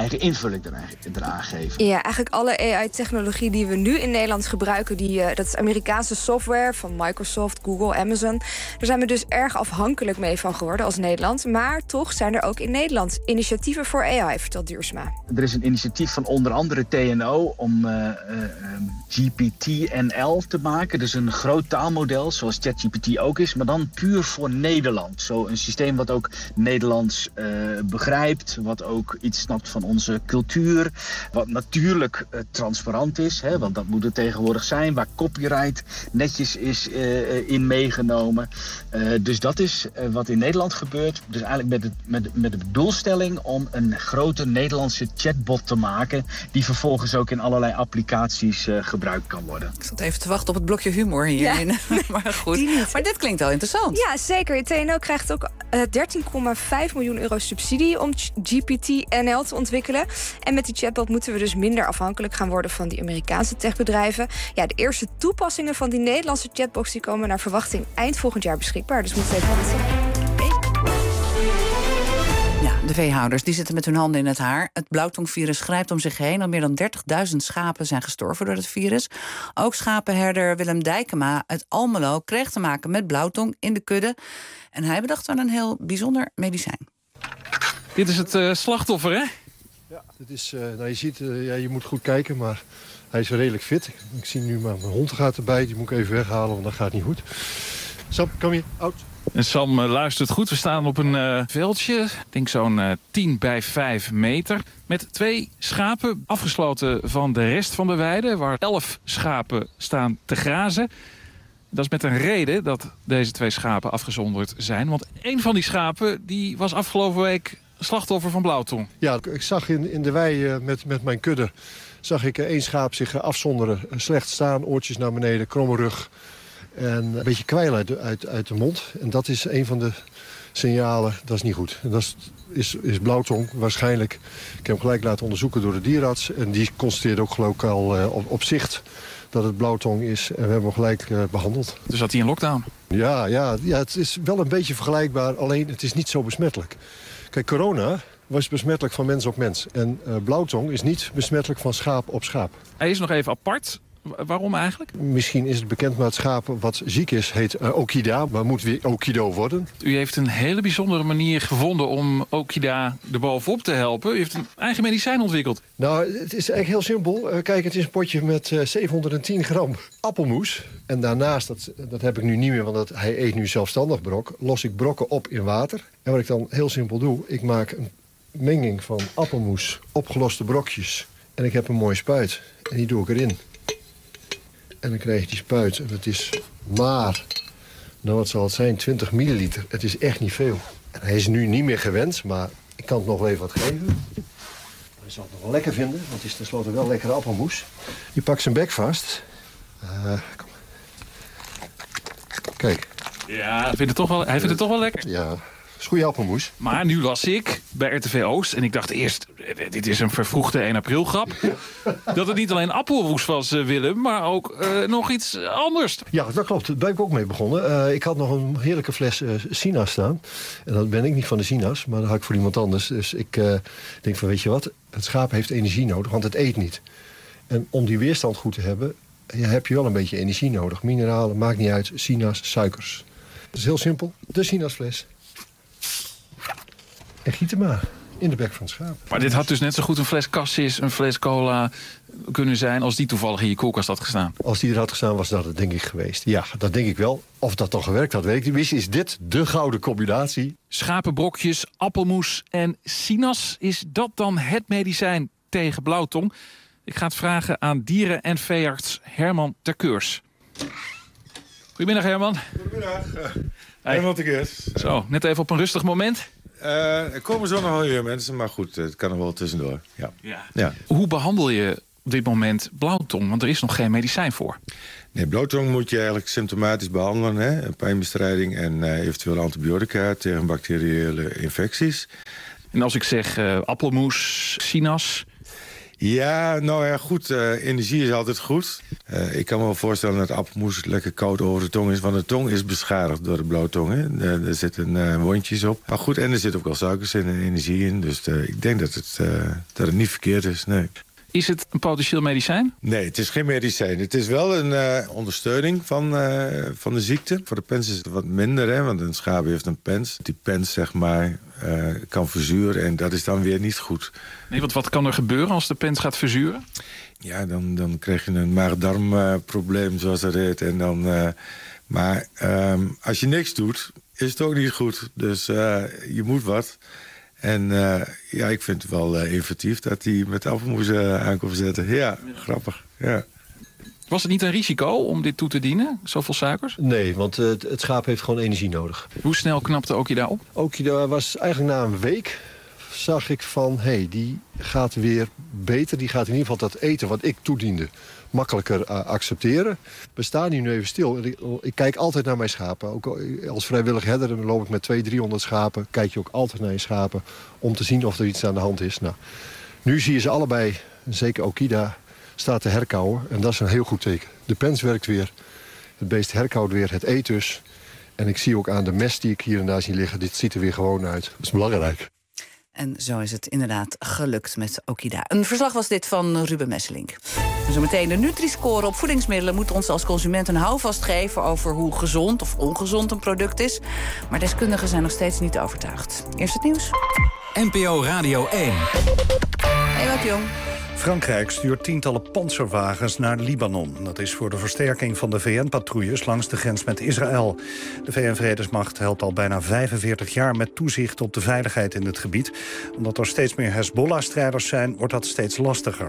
invulling eraan geven. Ja, eigenlijk alle A I-technologie die we nu in Nederland gebruiken, die, uh, dat is Amerikaanse software van Microsoft, Google, Amazon. Daar zijn we dus erg afhankelijk mee van geworden als Nederland. Maar toch zijn er ook in Nederland initiatieven voor A I, vertelt Duursma. Er is een initiatief van onder andere T N O om uh, uh, G P T N L te maken. Dus een groot taalmodel, zoals ChatGPT ook is, maar dan puur voor Nederland. Zo een systeem wat ook Nederlands uh, begrijpt, wat ook iets snapt van onze cultuur, wat natuurlijk uh, transparant is, hè, want dat moet het tegenwoordig zijn, waar copyright netjes is uh, in meegenomen. Uh, dus dat is uh, wat in Nederland gebeurt. Dus eigenlijk met, het, met, met de doelstelling om een grote Nederlandse chatbot te maken, die vervolgens ook in allerlei applicaties uh, gebruikt kan worden. Ik zat even te wachten op het blokje humor hierin. Ja. Maar goed. Maar dit klinkt wel interessant. Ja, zeker. T N O krijgt ook uh, dertien komma vijf miljoen euro subsidie om G P T N L te ontwikkelen. En met die chatbot moeten we dus minder afhankelijk gaan worden van die Amerikaanse techbedrijven. Ja, de eerste toepassingen van die Nederlandse chatbots die komen naar verwachting eind volgend jaar beschikbaar. Dus moet het even wachten. Ja, de veehouders die zitten met hun handen in het haar. Het blauwtongvirus grijpt om zich heen. Al meer dan dertigduizend schapen zijn gestorven door het virus. Ook schapenherder Willem Dijkema uit Almelo kreeg te maken met blauwtong in de kudde. En hij bedacht aan een heel bijzonder medicijn. Dit is het uh, slachtoffer, hè? Ja, dit is, uh, nou, je ziet, uh, ja, je moet goed kijken, maar hij is redelijk fit. Ik zie nu maar mijn hond gaat erbij. Die moet ik even weghalen, want dat gaat niet goed. Sam, kom hier, oud. En Sam uh, luistert goed. We staan op een uh, veldje, ik denk zo'n uh, tien bij vijf meter... met twee schapen afgesloten van de rest van de weide... waar elf schapen staan te grazen. Dat is met een reden dat deze twee schapen afgezonderd zijn. Want een van die schapen die was afgelopen week slachtoffer van blauwtong. Ja, ik zag in, in de wei uh, met, met mijn kudde... zag ik uh, één schaap zich uh, afzonderen. Uh, slecht staan, oortjes naar beneden, kromme rug... en een beetje kwijl uit, uit, uit de mond. En dat is een van de signalen, dat is niet goed. En dat is, is, is blauwtong waarschijnlijk. Ik heb hem gelijk laten onderzoeken door de dierenarts. En die constateerde ook geloof ik al uh, op, op zicht dat het blauwtong is. En we hebben hem gelijk uh, behandeld. Dus zat hij in lockdown? Ja, ja, ja, het is wel een beetje vergelijkbaar. Alleen het is niet zo besmettelijk. Kijk, corona was besmettelijk van mens op mens. En uh, blauwtong is niet besmettelijk van schaap op schaap. Hij is nog even apart. Waarom eigenlijk? Misschien is het bekend, maar het schaap wat ziek is heet uh, Okida, maar moet weer Okido worden. U heeft een hele bijzondere manier gevonden om Okida er bovenop te helpen. U heeft een eigen medicijn ontwikkeld. Nou, het is eigenlijk heel simpel. Uh, kijk, het is een potje met uh, zevenhonderdtien gram appelmoes. En daarnaast, dat, dat heb ik nu niet meer, want dat, hij eet nu zelfstandig brok, los ik brokken op in water. En wat ik dan heel simpel doe, ik maak een menging van appelmoes, opgeloste brokjes. En ik heb een mooie spuit. En die doe ik erin. En dan krijg je die spuit. En het is maar, nou wat zal het zijn, twintig milliliter. Het is echt niet veel. En hij is nu niet meer gewend, maar ik kan het nog wel even wat geven. Hij zal het nog wel lekker vinden, want het is tenslotte wel lekkere appelmoes. Je pakt zijn bek vast. Uh, kom. Kijk. Ja, hij vindt het toch wel, hij vindt het toch wel lekker. Ja. Goeie appelmoes. Maar nu las ik bij R T V Oost, en ik dacht eerst, dit is een vervroegde één april grap... dat het niet alleen appelmoes was, uh, Willem, maar ook uh, nog iets anders. Ja, dat klopt. Daar ben ik ook mee begonnen. Uh, ik had nog een heerlijke fles uh, sinaas staan. En dat ben ik niet van de sinaas, maar dat had ik voor iemand anders. Dus ik uh, denk van, weet je wat, het schaap heeft energie nodig, want het eet niet. En om die weerstand goed te hebben, ja, heb je wel een beetje energie nodig. Mineralen, maakt niet uit, sinaas, suikers. Dat is heel simpel. De sinaasfles. En giet hem maar in de bek van het schaap. Maar dit had dus net zo goed een fles cassis, een fles cola kunnen zijn... als die toevallig in je koelkast had gestaan. Als die er had gestaan, was dat het denk ik geweest. Ja, dat denk ik wel. Of dat dan gewerkt had, weet ik niet. Misschien is dit de gouden combinatie. Schapenbrokjes, appelmoes en sinaas. Is dat dan het medicijn tegen blauwtong? Ik ga het vragen aan dieren- en veearts Herman Terkeurs. Goedemiddag, Herman. Goedemiddag. Herman Terkeurs. Zo, net even op een rustig moment. Uh, er komen zo nog wel weer mensen, maar goed, het kan er wel tussendoor. Ja. Ja. Ja. Hoe behandel je op dit moment blauwtong? Want er is nog geen medicijn voor. Nee, blauwtong moet je eigenlijk symptomatisch behandelen. Hè? Pijnbestrijding en uh, eventueel antibiotica tegen bacteriële infecties. En als ik zeg uh, appelmoes, sinaas... Ja, nou ja, goed. Uh, energie is altijd goed. Uh, ik kan me wel voorstellen dat appelmoes lekker koud over de tong is. Want de tong is beschadigd door de blauwtong. Hè? Uh, er zitten uh, wondjes op. Maar goed, en er zit ook wel suikers in en energie in. Dus uh, ik denk dat het, uh, dat het niet verkeerd is, nee. Is het een potentieel medicijn? Nee, het is geen medicijn. Het is wel een uh, ondersteuning van, uh, van de ziekte. Voor de pens is het wat minder, hè, want een schaap heeft een pens. Die pens, zeg maar, uh, kan verzuren en dat is dan weer niet goed. Nee, want wat kan er gebeuren als de pens gaat verzuren? Ja, dan, dan krijg je een maag-darmprobleem, uh, zoals dat heet. En dan, uh, maar um, als je niks doet, is het ook niet goed. Dus uh, je moet wat. En uh, ja, ik vind het wel uh, inventief dat hij met appelmoes uh, aan kon zetten. Ja, ja, grappig. Ja. Was het niet een risico om dit toe te dienen, zoveel suikers? Nee, want uh, het schaap heeft gewoon energie nodig. Hoe snel knapte Okida op? Okida was eigenlijk na een week, zag ik van, hé, hey, die gaat weer beter. Die gaat in ieder geval dat eten wat ik toediende makkelijker uh, accepteren. We staan hier nu even stil. Ik, ik kijk altijd naar mijn schapen. Ook als vrijwillig herder, dan loop ik met tweehonderd, driehonderd schapen. Kijk je ook altijd naar je schapen om te zien of er iets aan de hand is. Nou, nu zie je ze allebei, zeker Okida, staat te herkauwen. En dat is een heel goed teken. De pens werkt weer. Het beest herkauwt weer. Het eet dus. En ik zie ook aan de mest die ik hier en daar zie liggen, dit ziet er weer gewoon uit. Dat is belangrijk. En zo is het inderdaad gelukt met Okida. Een verslag was dit van Ruben Messelink. Zometeen de Nutri-score op voedingsmiddelen moet ons als consument een houvast geven over hoe gezond of ongezond een product is. Maar deskundigen zijn nog steeds niet overtuigd. Eerst het nieuws. N P O Radio één. Ewout Jong. Frankrijk stuurt tientallen panzerwagens naar Libanon. Dat is voor de versterking van de V N-patrouilles langs de grens met Israël. De V N-vredesmacht helpt al bijna vijfenveertig jaar met toezicht op de veiligheid in het gebied. Omdat er steeds meer Hezbollah-strijders zijn, wordt dat steeds lastiger.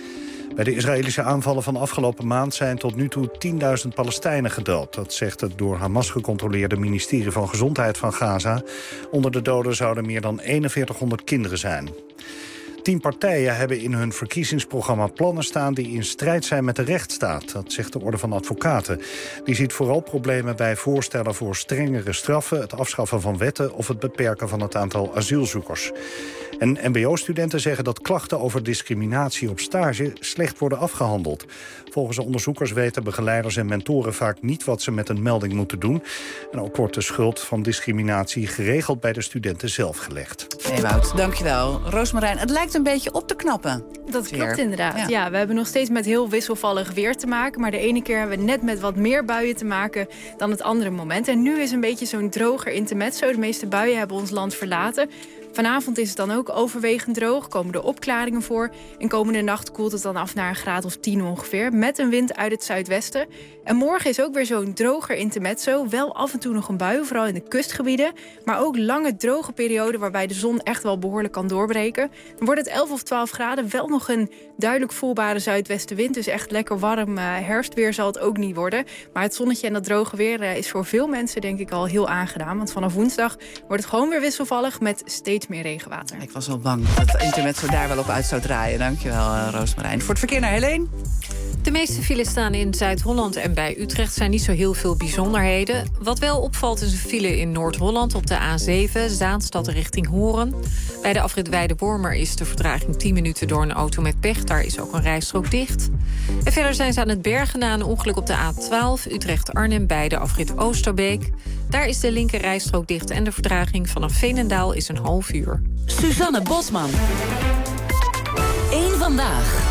Bij de Israëlische aanvallen van afgelopen maand zijn tot nu toe tienduizend Palestijnen gedood. Dat zegt het door Hamas gecontroleerde ministerie van Gezondheid van Gaza. Onder de doden zouden meer dan eenenveertighonderd kinderen zijn. Tien partijen hebben in hun verkiezingsprogramma plannen staan die in strijd zijn met de rechtsstaat. Dat zegt de Orde van Advocaten. Die ziet vooral problemen bij voorstellen voor strengere straffen, het afschaffen van wetten of het beperken van het aantal asielzoekers. En M B O-studenten zeggen dat klachten over discriminatie op stage slecht worden afgehandeld. Volgens de onderzoekers weten begeleiders en mentoren vaak niet wat ze met een melding moeten doen. En ook wordt de schuld van discriminatie geregeld bij de studenten zelf gelegd. Ewout, dankjewel. Roosmarijn, het lijkt een beetje op te knappen. Dat Weer. klopt inderdaad. Ja. Ja, we hebben nog steeds met heel wisselvallig weer te maken. Maar de ene keer hebben we net met wat meer buien te maken dan het andere moment. En nu is een beetje zo'n droger intermezzo. De meeste buien hebben ons land verlaten. Vanavond is het dan ook overwegend droog, komen er opklaringen voor. En komende nacht koelt het dan af naar een graad of tien ongeveer, met een wind uit het zuidwesten. En morgen is ook weer zo'n droger intermezzo. Wel af en toe nog een bui, vooral in de kustgebieden. Maar ook lange droge perioden waarbij de zon echt wel behoorlijk kan doorbreken. Dan wordt het elf of twaalf graden, wel nog een duidelijk voelbare zuidwestenwind. Dus echt lekker warm uh, herfstweer zal het ook niet worden. Maar het zonnetje en dat droge weer uh, is voor veel mensen denk ik al heel aangenaam. Want vanaf woensdag wordt het gewoon weer wisselvallig met steeds meer regenwater. Ik was al bang dat het intermezzo daar wel op uit zou draaien. Dankjewel, uh, Roosmarijn. Voor het verkeer naar Helene. De meeste files staan in Zuid-Holland en bij Utrecht zijn niet zo heel veel bijzonderheden. Wat wel opvalt is een file in Noord-Holland op de A zeven, Zaanstad richting Horen. Bij de afrit Weide-Wormer is de vertraging tien minuten door een auto met pech. Daar is ook een rijstrook dicht. En verder zijn ze aan het bergen na een ongeluk op de A twaalf, Utrecht-Arnhem bij de afrit Oosterbeek. Daar is de linker rijstrook dicht en de vertraging vanaf Veenendaal is een half uur. Suzanne Bosman. Eén vandaag.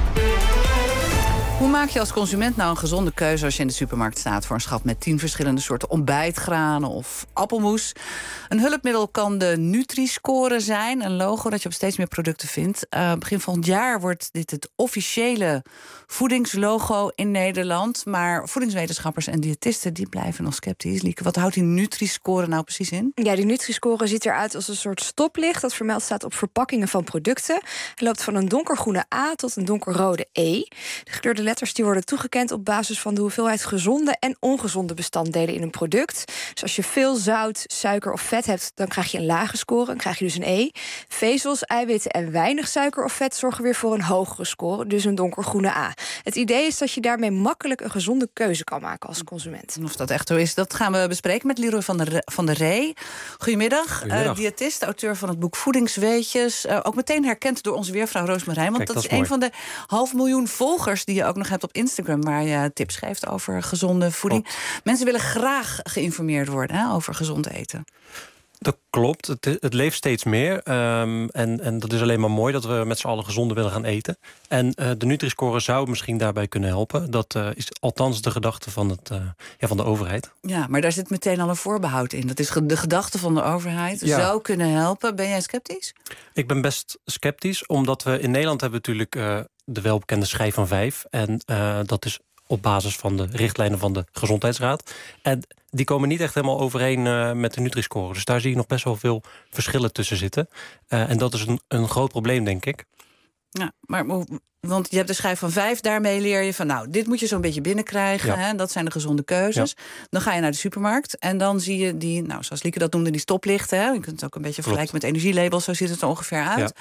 Hoe maak je als consument nou een gezonde keuze als je in de supermarkt staat voor een schap met tien verschillende soorten ontbijtgranen of appelmoes? Een hulpmiddel kan de Nutri-score zijn, een logo dat je op steeds meer producten vindt. Uh, begin volgend jaar wordt dit het officiële voedingslogo in Nederland. Maar voedingswetenschappers en diëtisten die blijven nog sceptisch. Lieke, wat houdt die Nutri-score nou precies in? Ja, die Nutri-score ziet eruit als een soort stoplicht dat vermeld staat op verpakkingen van producten. Het loopt van een donkergroene A tot een donkerrode E. De gekleurde letters die worden toegekend op basis van de hoeveelheid gezonde en ongezonde bestanddelen in een product. Dus als je veel zout, suiker of vet hebt, dan krijg je een lage score. Dan krijg je dus een E. Vezels, eiwitten en weinig suiker of vet zorgen weer voor een hogere score, dus een donkergroene A. Het idee is dat je daarmee makkelijk een gezonde keuze kan maken als consument. Of dat echt zo is, dat gaan we bespreken met Leroy van der, van der Ree. Goedemiddag, Goedemiddag. Uh, diëtist, auteur van het boek Voedingsweetjes. Uh, ook meteen herkend door onze weervrouw Roos Marijn. Want Kijk, dat, dat is is een mooi. van de half miljoen volgers die je ook nog hebt op Instagram, waar je tips geeft over gezonde voeding. Klopt. Mensen willen graag geïnformeerd worden hè, over gezond eten. Dat klopt. Het, het leeft steeds meer. Um, en, en dat is alleen maar mooi dat we met z'n allen gezonder willen gaan eten. En uh, de Nutri-score zou misschien daarbij kunnen helpen. Dat uh, is althans de gedachte van, het, uh, ja, van de overheid. Ja, maar daar zit meteen al een voorbehoud in. Dat is ge- de gedachte van de overheid. Ja. Zou kunnen helpen. Ben jij sceptisch? Ik ben best sceptisch, omdat we in Nederland hebben natuurlijk uh, de welbekende schijf van vijf. En uh, dat is op basis van de richtlijnen van de Gezondheidsraad. En die komen niet echt helemaal overeen uh, met de Nutri-score. Dus daar zie je nog best wel veel verschillen tussen zitten. Uh, en dat is een, een groot probleem, denk ik. Ja, maar hoe- want je hebt de schijf van vijf, daarmee leer je van nou, dit moet je zo'n beetje binnenkrijgen. Ja. Hè, dat zijn de gezonde keuzes. Dan ga je naar de supermarkt en dan zie je die, nou, zoals Lieke dat noemde, die stoplichten. Hè. Je kunt het ook een beetje vergelijken met energielabels, zo ziet het er ongeveer uit.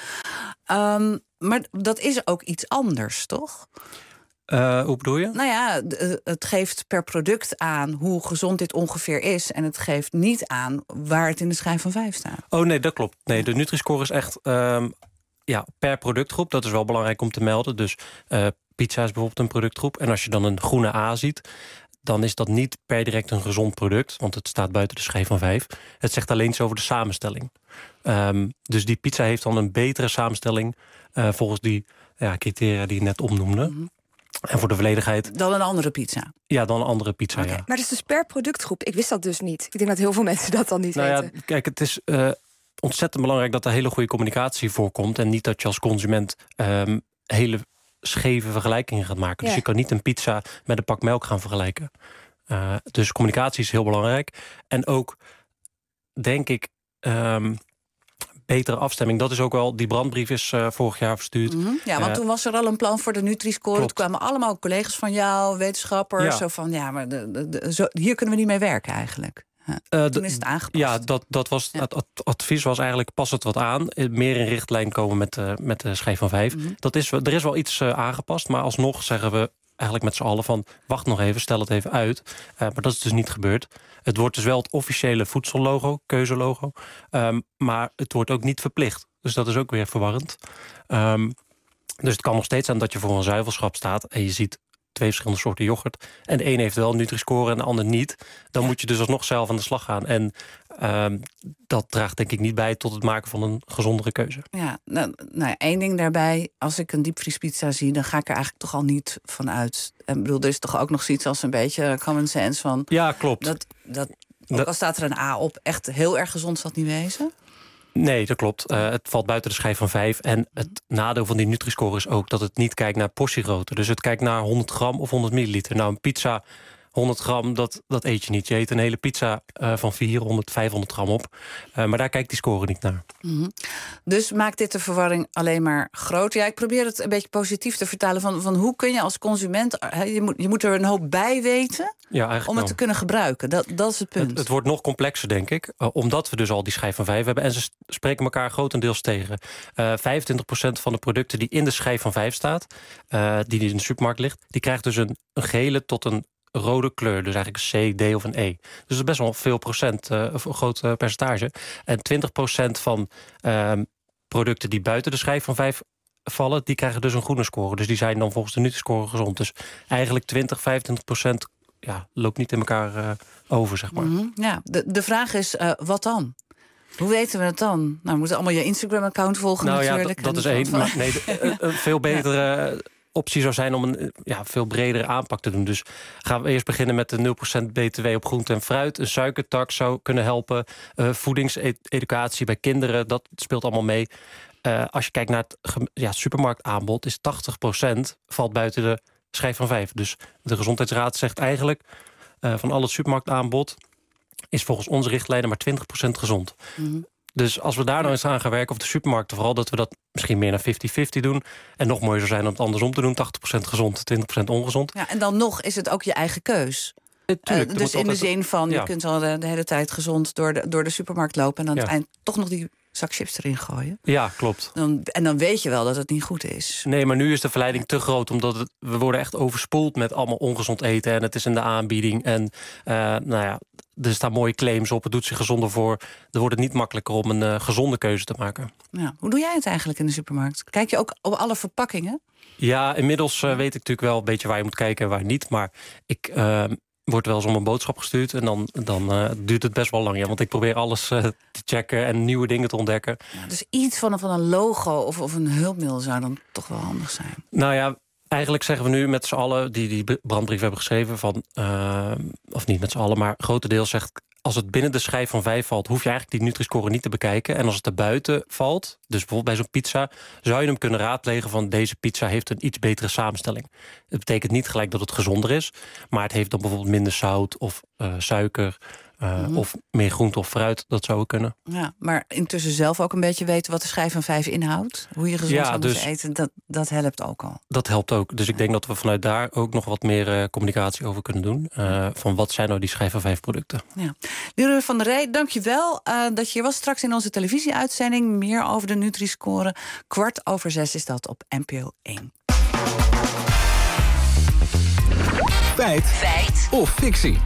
Um, maar dat is ook iets anders, toch? Uh, hoe bedoel je? Nou ja, d- het geeft per product aan hoe gezond dit ongeveer is. En het geeft niet aan waar het in de schijf van vijf staat. Oh nee, dat klopt. Nee, de Nutri-score is echt um, ja, per productgroep. Dat is wel belangrijk om te melden. Dus uh, pizza is bijvoorbeeld een productgroep. En als je dan een groene A ziet, dan is dat niet per direct een gezond product. Want het staat buiten de schijf van vijf. Het zegt alleen iets over de samenstelling. Um, dus die pizza heeft dan een betere samenstelling uh, volgens die ja, criteria die je net opnoemde. Mm-hmm. En voor de volledigheid. Dan een andere pizza? Ja, dan een andere pizza, okay. Ja. Maar dat is dus per productgroep. Ik wist dat dus niet. Ik denk dat heel veel mensen dat dan niet nou weten. Ja, kijk, het is uh, ontzettend belangrijk dat er hele goede communicatie voorkomt. En niet dat je als consument um, hele scheve vergelijkingen gaat maken. Ja. Dus je kan niet een pizza met een pak melk gaan vergelijken. Uh, dus communicatie is heel belangrijk. En ook, denk ik, Um, betere afstemming. Dat is ook wel, die brandbrief is uh, vorig jaar verstuurd. Mm-hmm. Ja, want uh, toen was er al een plan voor de Nutri-score. Er kwamen allemaal collega's van jou, wetenschappers. Ja. Zo van, ja, maar de, de, de, zo, hier kunnen we niet mee werken eigenlijk. Ja, uh, toen is het aangepast. Ja, dat, dat was, ja. Het advies was eigenlijk, pas het wat aan. Meer in richtlijn komen met, uh, met de schijf van vijf. Mm-hmm. Dat is, er is wel iets uh, aangepast, maar alsnog zeggen we eigenlijk met z'n allen van, wacht nog even, stel het even uit. Uh, maar dat is dus niet gebeurd. Het wordt dus wel het officiële voedsellogo, keuzelogo. Um, maar het wordt ook niet verplicht. Dus dat is ook weer verwarrend. Um, dus het kan nog steeds zijn dat je voor een zuivelschap staat en je ziet twee verschillende soorten yoghurt. En de een heeft wel een Nutri-score en de ander niet. Dan moet je dus alsnog zelf aan de slag gaan. En um, dat draagt denk ik niet bij tot het maken van een gezondere keuze. Ja, nou, nou één ding daarbij. Als ik een diepvriespizza zie, dan ga ik er eigenlijk toch al niet van uit. Ik bedoel, er is toch ook nog zoiets als een beetje common sense van. Ja, klopt. Dat, dat, ook al staat er een A op, echt heel erg gezond zal het niet wezen. Nee, dat klopt. Uh, het valt buiten de schijf van vijf. En het nadeel van die Nutri-score is ook dat het niet kijkt naar portiegrootte. Dus het kijkt naar honderd gram of honderd milliliter. Nou, een pizza, honderd gram, dat, dat eet je niet. Je eet een hele pizza uh, van vierhonderd, vijfhonderd gram op. Uh, maar daar kijkt die score niet naar. Mm-hmm. Dus maakt dit de verwarring alleen maar groter? Ja, ik probeer het een beetje positief te vertalen. Van, van hoe kun je als consument, he, je, moet, je moet er een hoop bij weten ja, om het wel. te kunnen gebruiken. Dat, dat is het punt. Het, het wordt nog complexer, denk ik. Uh, omdat we dus al die schijf van vijf hebben. En ze spreken elkaar grotendeels tegen. Uh, vijfentwintig procent van de producten die in de schijf van vijf staat, uh, die in de supermarkt ligt, die krijgt dus een, een gele tot een rode kleur, dus eigenlijk een C, D of een E. Dus dat is best wel veel procent, uh, een groot uh, percentage. En twintig procent van uh, producten die buiten de schijf van vijf vallen, die krijgen dus een groene score. Dus die zijn dan volgens de Nutri-score gezond. Dus eigenlijk twintig, vijfentwintig procent ja, loopt niet in elkaar uh, over, zeg maar. Mm-hmm. Ja, de, de vraag is, uh, wat dan? Hoe weten we het dan? Nou, we moeten allemaal je Instagram-account volgen nou, natuurlijk. Ja, dat, dat is één. Maar nee, de, een veel betere uh, optie zou zijn om een ja, veel bredere aanpak te doen. Dus gaan we eerst beginnen met de nul procent B T W op groente en fruit. Een suikertax zou kunnen helpen. Uh, voedingseducatie bij kinderen, dat speelt allemaal mee. Uh, als je kijkt naar het ja, supermarktaanbod, is tachtig procent valt buiten de schijf van vijf. Dus de Gezondheidsraad zegt eigenlijk, uh, van al het supermarktaanbod is volgens onze richtlijnen maar twintig procent gezond. Mm-hmm. Dus als we daar nou eens aan gaan werken, of de supermarkten vooral, dat we dat misschien meer naar vijftig vijftig doen. En nog mooier zou zijn om het andersom te doen. tachtig procent gezond, twintig procent ongezond. Ja, en dan nog is het ook je eigen keus. Ja, tuurlijk, uh, dus in altijd... de zin van, ja. je kunt al de, de hele tijd gezond door de, door de supermarkt lopen... en aan ja. het eind toch nog die zak chips erin gooien. Ja, klopt. Dan, en dan weet je wel dat het niet goed is. Nee, maar nu is de verleiding te groot, omdat het, we worden echt overspoeld met allemaal ongezond eten. En het is in de aanbieding. En uh, nou ja, er staan mooie claims op, het doet zich gezonder voor. Er wordt het niet makkelijker om een uh, gezonde keuze te maken. Ja. Hoe doe jij het eigenlijk in de supermarkt? Kijk je ook op alle verpakkingen? Ja, inmiddels uh, weet ik natuurlijk wel een beetje waar je moet kijken en waar niet. Maar ik... Uh, wordt wel eens om een boodschap gestuurd en dan, dan uh, duurt het best wel lang. Ja, want ik probeer alles uh, te checken en nieuwe dingen te ontdekken. Ja, dus iets van een, van een logo of, of een hulpmiddel zou dan toch wel handig zijn. Nou ja, eigenlijk zeggen we nu met z'n allen die die brandbrief hebben geschreven van, uh, of niet met z'n allen, maar grotendeels zegt, als het binnen de schijf van vijf valt, hoef je eigenlijk die Nutri-score niet te bekijken. En als het er buiten valt, dus bijvoorbeeld bij zo'n pizza, zou je hem kunnen raadplegen van deze pizza heeft een iets betere samenstelling. Het betekent niet gelijk dat het gezonder is, maar het heeft dan bijvoorbeeld minder zout of uh, suiker uh, mm-hmm. of meer groente of fruit. Dat zou kunnen. Ja, maar intussen zelf ook een beetje weten wat de schijf van vijf inhoudt. Hoe je gezond ja, zou dus, moeten eten, dat, dat helpt ook al. Dat helpt ook. Dus ik denk dat we vanuit daar ook nog wat meer uh, communicatie over kunnen doen. Uh, van wat zijn nou die schijf van vijf producten. Ja. Leroy van der Rey, dank je wel uh, dat je hier was straks in onze televisieuitzending. Meer over de Nutri-score. Kwart over zes is dat op N P O één. Feit. Feit. Of fictie.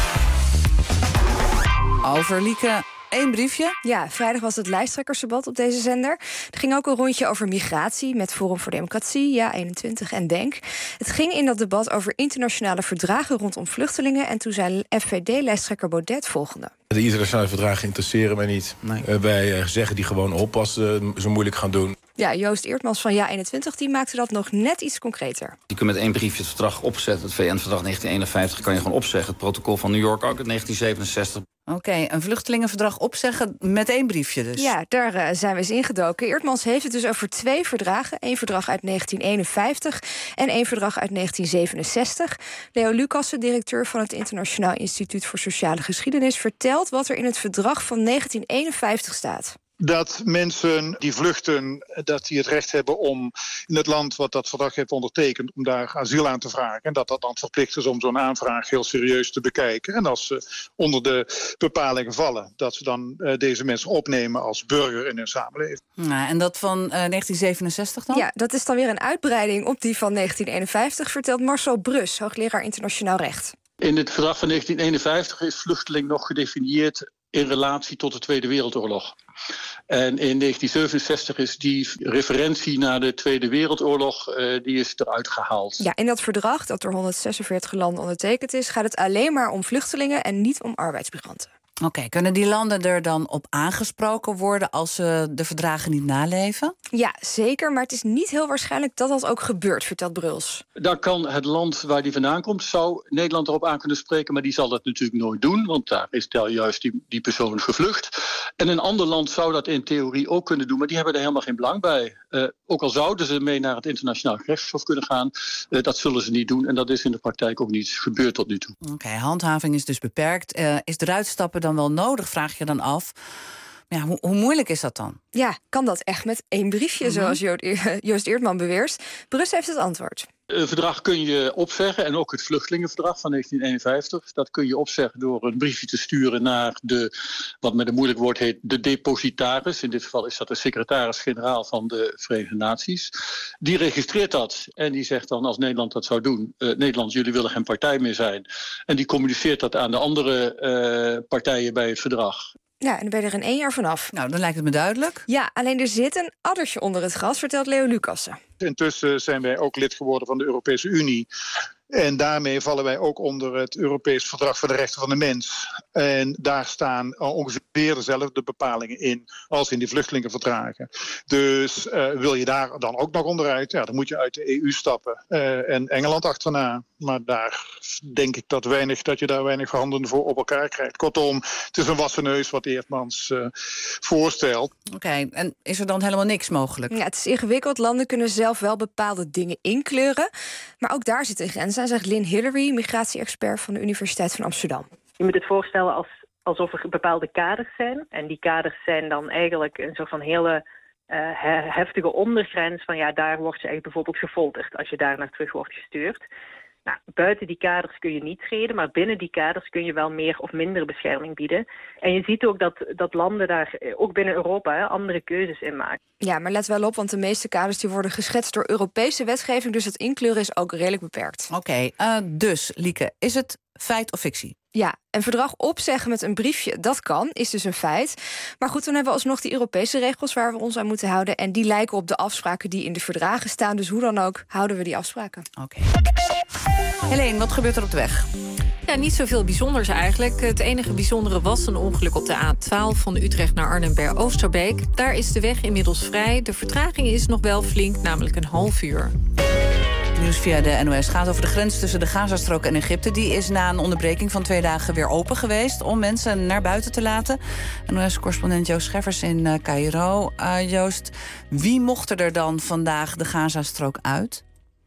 Over Lieke, één briefje. Ja, vrijdag was het lijsttrekkersdebat op deze zender. Er ging ook een rondje over migratie met Forum voor Democratie, Ja eenentwintig en Denk. Het ging in dat debat over internationale verdragen rondom vluchtelingen. En toen zei F V D-lijsttrekker Baudet volgende. De internationale verdragen interesseren mij niet. Nee. Uh, wij uh, zeggen die gewoon op als ze uh, zo moeilijk gaan doen. Ja, Joost Eertmans van Ja eenentwintig die maakte dat nog net iets concreter. Je kunt met één briefje het verdrag opzetten. Het V N-verdrag negentien eenenvijftig kan je gewoon opzeggen. Het protocol van New York ook uit negentien zevenenzestig. Oké, okay, een vluchtelingenverdrag opzeggen met één briefje dus. Ja, daar uh, zijn we eens ingedoken. Eertmans heeft het dus over twee verdragen. Eén verdrag uit negentien eenenvijftig en één verdrag uit negentien zevenenzestig. Leo Lucassen, directeur van het Internationaal Instituut voor Sociale Geschiedenis, vertelt wat er in het verdrag van negentien eenenvijftig staat. Dat mensen die vluchten, dat die het recht hebben om in het land wat dat verdrag heeft ondertekend, om daar asiel aan te vragen. En dat dat dan verplicht is om zo'n aanvraag heel serieus te bekijken. En als ze onder de bepalingen vallen, dat ze dan uh, deze mensen opnemen als burger in hun samenleving. Nou, en dat van uh, negentien zevenenzestig dan? Ja, dat is dan weer een uitbreiding op die van negentien eenenvijftig, vertelt Marcel Brus, hoogleraar internationaal recht. In het verdrag van negentien eenenvijftig is vluchteling nog gedefinieerd in relatie tot de Tweede Wereldoorlog. En in negentien zevenenzestig is die referentie naar de Tweede Wereldoorlog uh, die is eruit gehaald. Ja, in dat verdrag, dat door honderdzesenveertig landen ondertekend is, gaat het alleen maar om vluchtelingen en niet om arbeidsmigranten. Oké, okay, kunnen die landen er dan op aangesproken worden als ze de verdragen niet naleven? Ja, zeker, maar het is niet heel waarschijnlijk dat dat ook gebeurt, vertelt Bruls. Dan kan het land waar die vandaan komt, zou Nederland erop aan kunnen spreken, maar die zal dat natuurlijk nooit doen, want daar is daar juist die, die persoon gevlucht. En een ander land zou dat in theorie ook kunnen doen, maar die hebben er helemaal geen belang bij. Uh, ook al zouden ze mee naar het internationaal gerechtshof kunnen gaan, uh, dat zullen ze niet doen en dat is in de praktijk ook niet gebeurd tot nu toe. Oké, okay, handhaving is dus beperkt. Uh, is eruit stappen dan wel nodig, vraag je dan af. Ja, hoe, hoe moeilijk is dat dan? Ja, kan dat echt met één briefje, mm-hmm. zoals jo- Joost Eertman beweert? Brus heeft het antwoord. Een verdrag kun je opzeggen, en ook het vluchtelingenverdrag van negentien eenenvijftig... dat kun je opzeggen door een briefje te sturen naar de, wat met een moeilijk woord heet, de depositaris. In dit geval is dat de secretaris-generaal van de Verenigde Naties. Die registreert dat en die zegt dan, als Nederland dat zou doen, Uh, Nederland, jullie willen geen partij meer zijn. En die communiceert dat aan de andere uh, partijen bij het verdrag. Ja, en dan ben je er in één jaar vanaf. Nou, dan lijkt het me duidelijk. Ja, alleen er zit een addertje onder het gras, vertelt Leo Lucassen. Intussen zijn wij ook lid geworden van de Europese Unie. En daarmee vallen wij ook onder het Europees Verdrag voor de Rechten van de Mens. En daar staan ongeveer dezelfde bepalingen in als in die vluchtelingenverdragen. Dus uh, wil je daar dan ook nog onderuit, ja, dan moet je uit de E U stappen. Uh, en Engeland achterna. Maar daar denk ik dat, weinig, dat je daar weinig handen voor op elkaar krijgt. Kortom, het is een wassen neus wat Eertmans uh, voorstelt. Oké, okay, en is er dan helemaal niks mogelijk? Ja, het is ingewikkeld. Landen kunnen zelf wel bepaalde dingen inkleuren. Maar ook daar zit een grens aan, zegt Lynn Hillary, migratie-expert van de Universiteit van Amsterdam. Je moet het voorstellen als alsof er bepaalde kaders zijn. En die kaders zijn dan eigenlijk een soort van hele uh, heftige ondergrens van ja, daar word je eigenlijk bijvoorbeeld gefolterd als je daar naar terug wordt gestuurd. Nou, buiten die kaders kun je niet treden, maar binnen die kaders kun je wel meer of minder bescherming bieden. En je ziet ook dat, dat landen daar, ook binnen Europa, hè, andere keuzes in maken. Ja, maar let wel op, want de meeste kaders die worden geschetst door Europese wetgeving, dus het inkleuren is ook redelijk beperkt. Oké, okay, uh, dus Lieke, is het feit of fictie? Ja, een verdrag opzeggen met een briefje, dat kan, is dus een feit. Maar goed, dan hebben we alsnog die Europese regels waar we ons aan moeten houden. En die lijken op de afspraken die in de verdragen staan. Dus hoe dan ook, houden we die afspraken. Oké. Okay. Helene, wat gebeurt er op de weg? Ja, niet zoveel bijzonders eigenlijk. Het enige bijzondere was een ongeluk op de A twaalf van Utrecht naar Arnhem bij Oosterbeek. Daar is de weg inmiddels vrij. De vertraging is nog wel flink, namelijk een half uur. Nieuws via de N O S gaat over de grens tussen de Gazastrook en Egypte. Die is na een onderbreking van twee dagen weer open geweest om mensen naar buiten te laten. N O S-correspondent Joost Scheffers in uh, Cairo. Uh, Joost, wie mochten er dan vandaag de Gazastrook uit?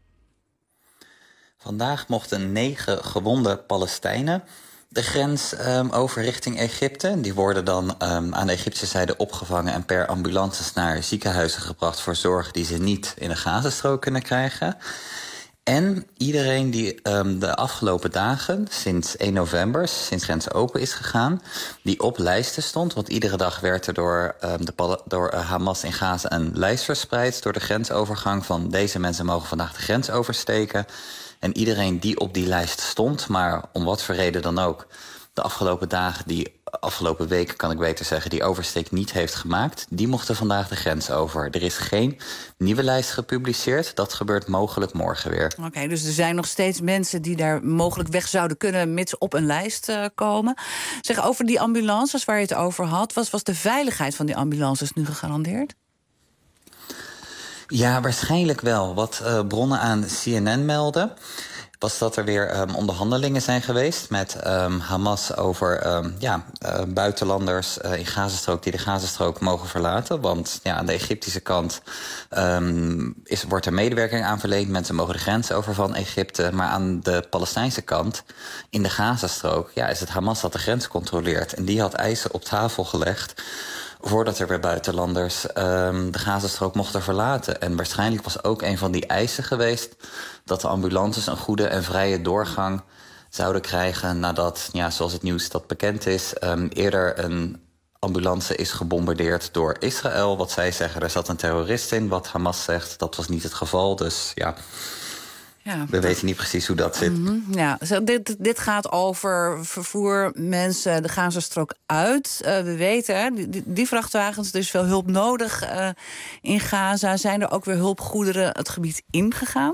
Vandaag mochten negen gewonde Palestijnen de grens um, over richting Egypte. Die worden dan um, aan de Egyptische zijde opgevangen en per ambulances naar ziekenhuizen gebracht voor zorg die ze niet in de Gazastrook kunnen krijgen. En iedereen die um, de afgelopen dagen, sinds één november, sinds grens open is gegaan, die op lijsten stond, want iedere dag werd er door, um, de, door uh, Hamas in Gaza een lijst verspreid door de grensovergang van deze mensen mogen vandaag de grens oversteken. En iedereen die op die lijst stond, maar om wat voor reden dan ook, de afgelopen dagen, die afgelopen weken kan ik beter zeggen, die oversteek niet heeft gemaakt, die mochten vandaag de grens over. Er is geen nieuwe lijst gepubliceerd. Dat gebeurt mogelijk morgen weer. Oké, okay, dus er zijn nog steeds mensen die daar mogelijk weg zouden kunnen, mits op een lijst uh, komen. Zeg, over die ambulances waar je het over had, was, was de veiligheid van die ambulances nu gegarandeerd? Ja, waarschijnlijk wel. Wat uh, bronnen aan C N N melden, was dat er weer um, onderhandelingen zijn geweest met um, Hamas over um, ja, uh, buitenlanders uh, in Gazastrook die de Gazastrook mogen verlaten. Want ja, aan de Egyptische kant um, is, wordt er medewerking aan verleend. Mensen mogen de grens over van Egypte. Maar aan de Palestijnse kant, in de Gazastrook, ja, is het Hamas dat de grens controleert. En die had eisen op tafel gelegd voordat er weer buitenlanders um, de Gazastrook mochten verlaten. En waarschijnlijk was ook een van die eisen geweest dat de ambulances een goede en vrije doorgang zouden krijgen nadat, ja, zoals het nieuws dat bekend is, um, eerder een ambulance is gebombardeerd door Israël. Wat zij zeggen, er zat een terrorist in. Wat Hamas zegt, dat was niet het geval. Dus ja, ja, we weten niet precies hoe dat zit. Mm-hmm, ja, zo, dit, dit gaat over vervoer mensen de Gazastrook uit. Uh, we weten, hè, die, die vrachtwagens, er is veel hulp nodig uh, in Gaza. Zijn er ook weer hulpgoederen het gebied ingegaan?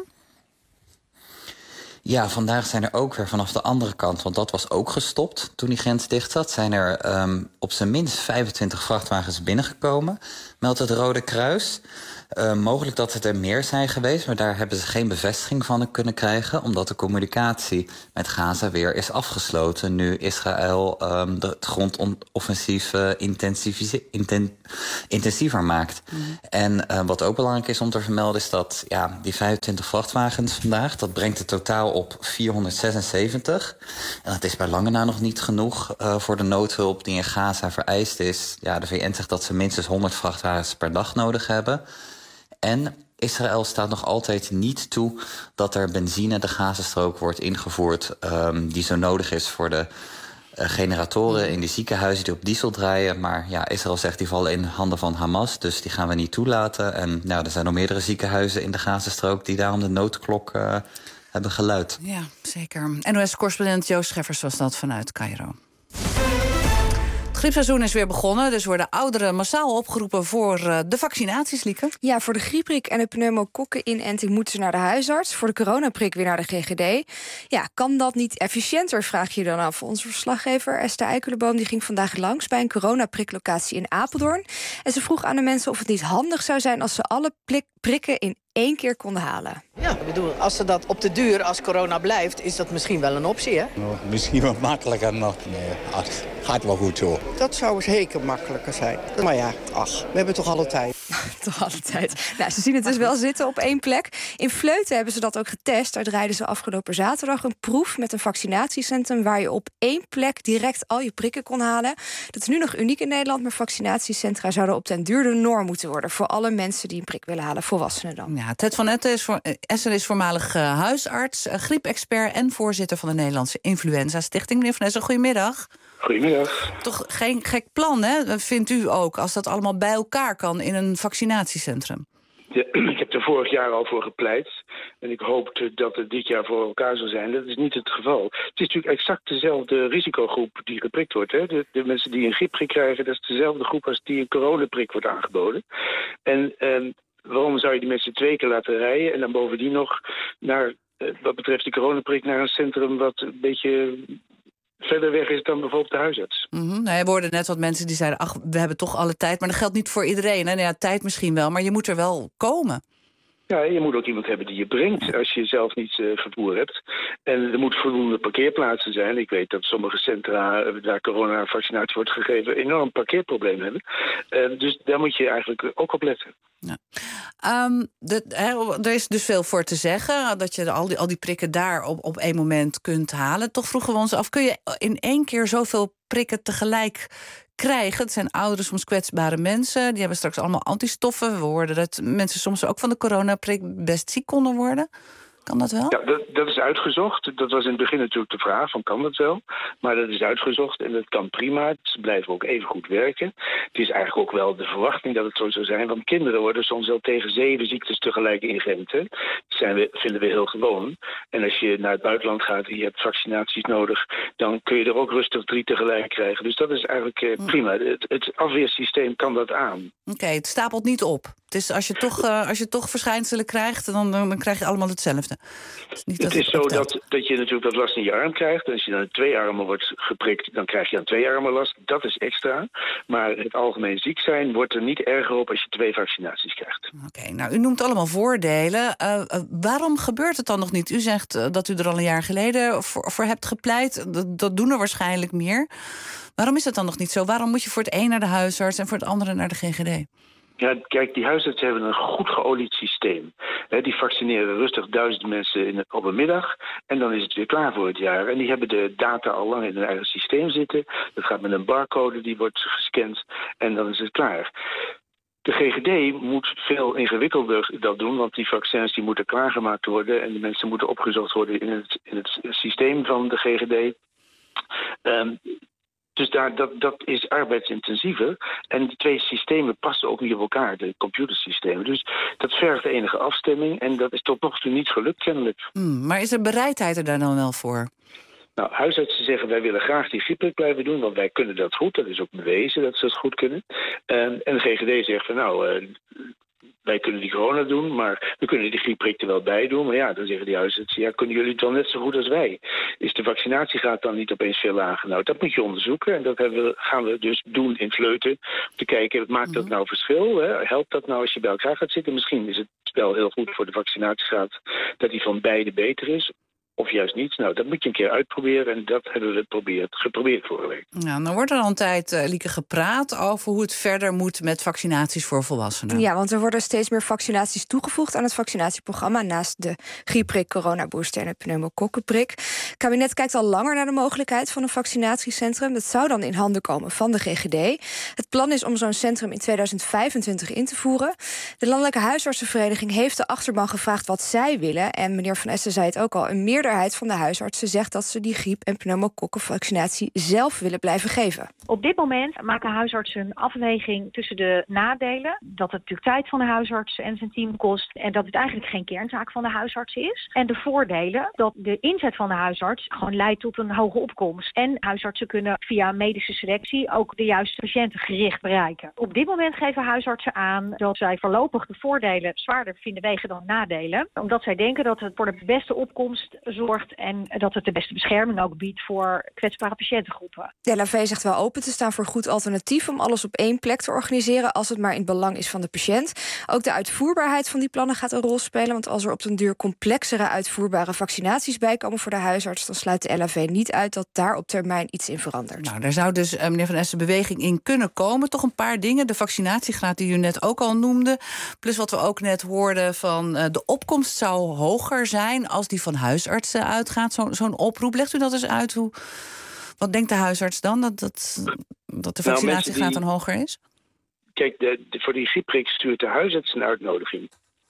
Ja, vandaag zijn er ook weer vanaf de andere kant, want dat was ook gestopt toen die grens dicht zat, zijn er um, op zijn minst vijfentwintig vrachtwagens binnengekomen, meldt het Rode Kruis. Uh, mogelijk dat het er meer zijn geweest, maar daar hebben ze geen bevestiging van kunnen krijgen, omdat de communicatie met Gaza weer is afgesloten nu Israël um, de, het grondoffensief uh, inten, intensiever maakt. Mm. En uh, wat ook belangrijk is om te vermelden is dat ja, die vijfentwintig vrachtwagens vandaag, dat brengt het totaal op vierhonderdzesenzeventig. En dat is bij lange na nog niet genoeg uh, voor de noodhulp die in Gaza vereist is. Ja, de V N zegt dat ze minstens honderd vrachtwagens per dag nodig hebben. En Israël staat nog altijd niet toe dat er benzine de Gazastrook wordt ingevoerd um, die zo nodig is voor de uh, generatoren in de ziekenhuizen die op diesel draaien. Maar ja, Israël zegt die vallen in handen van Hamas, dus die gaan we niet toelaten. En nou, er zijn nog meerdere ziekenhuizen in de Gazastrook die daarom de noodklok uh, hebben geluid. Ja, zeker. N O S-correspondent Joost Scheffers was dat vanuit Cairo. Het griepseizoen is weer begonnen, dus worden ouderen massaal opgeroepen voor uh, de vaccinaties, Lieke. Ja, voor de griepprik en de pneumokokkeninenting moeten ze naar de huisarts. Voor de coronaprik weer naar de G G D. Ja, kan dat niet efficiënter, vraag je dan af. Onze verslaggever Esther Eikelenboom die ging vandaag langs bij een coronapriklocatie in Apeldoorn. En ze vroeg aan de mensen of het niet handig zou zijn als ze alle prik- prikken in één keer konden halen. Ja, ik bedoel, als ze dat op de duur, als corona blijft, is dat misschien wel een optie, hè? Nou, misschien wat makkelijker nog. Nee, ach, gaat wel goed zo. Dat zou zeker makkelijker zijn. Maar ja, ach, we hebben toch alle tijd. Toch altijd. Nou, ze zien het dus wel zitten op één plek. In Vleuten hebben ze dat ook getest. Daar draaiden ze afgelopen zaterdag een proef met een vaccinatiecentrum waar je op één plek direct al je prikken kon halen. Dat is nu nog uniek in Nederland, maar vaccinatiecentra zouden op den duur de norm moeten worden voor alle mensen die een prik willen halen, volwassenen dan. Ja, Ted van Etten is, voor, Essen is voormalig uh, huisarts, uh, griepexpert en voorzitter van de Nederlandse Influenza Stichting. Meneer van Essen, goedemiddag. Goedemiddag. Toch geen gek plan, hè? Vindt u ook, als dat allemaal bij elkaar kan in een vaccinatiecentrum? Ja, ik heb er vorig jaar al voor gepleit. En ik hoopte dat het dit jaar voor elkaar zou zijn. Dat is niet het geval. Het is natuurlijk exact dezelfde risicogroep die geprikt wordt. Hè? De, de mensen die een griepprik krijgen, dat is dezelfde groep als die een coronaprik wordt aangeboden. En eh, waarom zou je die mensen twee keer laten rijden en dan bovendien nog naar, eh, wat betreft die coronaprik, naar een centrum wat een beetje verder weg is dan bijvoorbeeld de huisarts. Mm-hmm. Nou, we hoorden net wat mensen die zeiden, ach, we hebben toch alle tijd. Maar dat geldt niet voor iedereen. Hè? Nou ja, tijd misschien wel, maar je moet er wel komen. Ja, je moet ook iemand hebben die je brengt als je zelf niet uh, vervoer hebt. En er moeten voldoende parkeerplaatsen zijn. Ik weet dat sommige centra waar coronavaccinatie wordt gegeven enorm parkeerprobleem hebben. Uh, dus daar moet je eigenlijk ook op letten. Ja. Um, de, he, er is dus veel voor te zeggen, dat je al die, al die prikken daar op, op één moment kunt halen. Toch vroegen we ons af, kun je in één keer zoveel prikken tegelijk krijgen? Het zijn oudere, soms kwetsbare mensen. Die hebben straks allemaal antistoffen. We hoorden dat mensen soms ook van de coronaprik best ziek konden worden. Kan dat wel? Ja, dat, dat is uitgezocht. Dat was in het begin natuurlijk de vraag van kan dat wel? Maar dat is uitgezocht en dat kan prima. Ze blijven ook even goed werken. Het is eigenlijk ook wel de verwachting dat het zo zou zijn. Want kinderen worden soms wel tegen zeven ziektes tegelijk ingeënt. Dat zijn we, vinden we heel gewoon. En als je naar het buitenland gaat en je hebt vaccinaties nodig, dan kun je er ook rustig drie tegelijk krijgen. Dus dat is eigenlijk eh, prima. Het, het afweersysteem kan dat aan. Oké, okay, het stapelt niet op. Het is als je toch, uh, als je toch verschijnselen krijgt, dan, dan krijg je allemaal hetzelfde. Het is, niet het dat is zo dat, dat je natuurlijk dat last in je arm krijgt. En als je dan twee armen wordt geprikt, dan krijg je aan twee armen last. Dat is extra. Maar het algemeen ziek zijn wordt er niet erger op als je twee vaccinaties krijgt. Oké, okay, nou u noemt allemaal voordelen. Uh, uh, waarom gebeurt het dan nog niet? U zegt uh, dat u er al een jaar geleden voor, voor hebt gepleit. Dat, dat doen er waarschijnlijk meer. Waarom is dat dan nog niet zo? Waarom moet je voor het een naar de huisarts en voor het andere naar de G G D? Ja, kijk, die huisartsen hebben een goed geolied systeem. He, die vaccineren rustig duizend mensen in, op een middag en dan is het weer klaar voor het jaar. En die hebben de data al lang in hun eigen systeem zitten. Dat gaat met een barcode, die wordt gescand en dan is het klaar. De G G D moet veel ingewikkelder dat doen, want die vaccins die moeten klaargemaakt worden en de mensen moeten opgezocht worden in het, in het systeem van de G G D. Um, Dus daar, dat, dat is arbeidsintensiever. En die twee systemen passen ook niet op elkaar, de computersystemen. Dus dat vergt enige afstemming en dat is tot nog toe niet gelukt, kennelijk. Mm, maar is er bereidheid er daar dan wel voor? Nou, huisartsen zeggen wij willen graag die griepprik blijven doen, want wij kunnen dat goed. Dat is ook bewezen dat ze dat goed kunnen. Um, en de G G D zegt van nou, uh, wij kunnen die corona doen, maar we kunnen die griepprik er wel bij doen. Maar ja, dan zeggen die huisartsen, ja, kunnen jullie het dan net zo goed als wij? Is de vaccinatiegraad dan niet opeens veel lager? Nou, dat moet je onderzoeken en dat hebben we, gaan we dus doen in Vleuten. Om te kijken, wat maakt dat nou verschil? Hè? Helpt dat nou als je bij elkaar gaat zitten? Misschien is het wel heel goed voor de vaccinatiegraad dat die van beide beter is. Of juist niet. Nou, dat moet je een keer uitproberen. En dat hebben we geprobeerd, geprobeerd vorige week. Ja, dan wordt er al een tijd, uh, Lieke, gepraat over hoe het verder moet met vaccinaties voor volwassenen. Ja, want er worden steeds meer vaccinaties toegevoegd aan het vaccinatieprogramma. Naast de griepprik, coronabooster en de pneumokokkenprik. Het kabinet kijkt al langer naar de mogelijkheid van een vaccinatiecentrum. Dat zou dan in handen komen van de G G D. Het plan is om zo'n centrum in tweeduizend vijfentwintig in te voeren. De Landelijke Huisartsenvereniging heeft de achterban gevraagd wat zij willen. En meneer Van Essen zei het ook al, een meer De meerderheid van de huisartsen zegt dat ze die griep- en pneumokokkenvaccinatie zelf willen blijven geven. Op dit moment maken huisartsen een afweging tussen de nadelen, dat het natuurlijk tijd van de huisarts en zijn team kost en dat het eigenlijk geen kerntaak van de huisarts is. En de voordelen dat de inzet van de huisarts gewoon leidt tot een hoge opkomst. En huisartsen kunnen via medische selectie ook de juiste patiënten gericht bereiken. Op dit moment geven huisartsen aan dat zij voorlopig de voordelen zwaarder vinden wegen dan nadelen. Omdat zij denken dat het voor de beste opkomst verzorgt en dat het de beste bescherming ook biedt voor kwetsbare patiëntengroepen. De L H V zegt wel open te staan voor een goed alternatief om alles op één plek te organiseren als het maar in het belang is van de patiënt. Ook de uitvoerbaarheid van die plannen gaat een rol spelen, want als er op den duur complexere uitvoerbare vaccinaties bijkomen voor de huisarts, dan sluit de L H V niet uit dat daar op termijn iets in verandert. Nou, daar zou dus, uh, meneer Van Essen, beweging in kunnen komen. Toch een paar dingen. De vaccinatiegraad die u net ook al noemde. Plus wat we ook net hoorden van uh, de opkomst zou hoger zijn als die van huisartsen uitgaat. Zo, zo'n oproep. Legt u dat eens uit? Hoe, wat denkt de huisarts dan? Dat, dat, dat de vaccinatiegraad nou, die, dan hoger is? Kijk, de, de, voor die griepprik stuurt de huisarts een uitnodiging.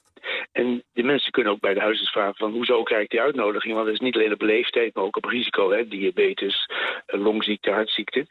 En de mensen kunnen ook bij de huisarts vragen van hoezo krijg ik die uitnodiging? Want het is niet alleen op leeftijd, maar ook op risico. Hè? Diabetes, longziekte, hartziekte.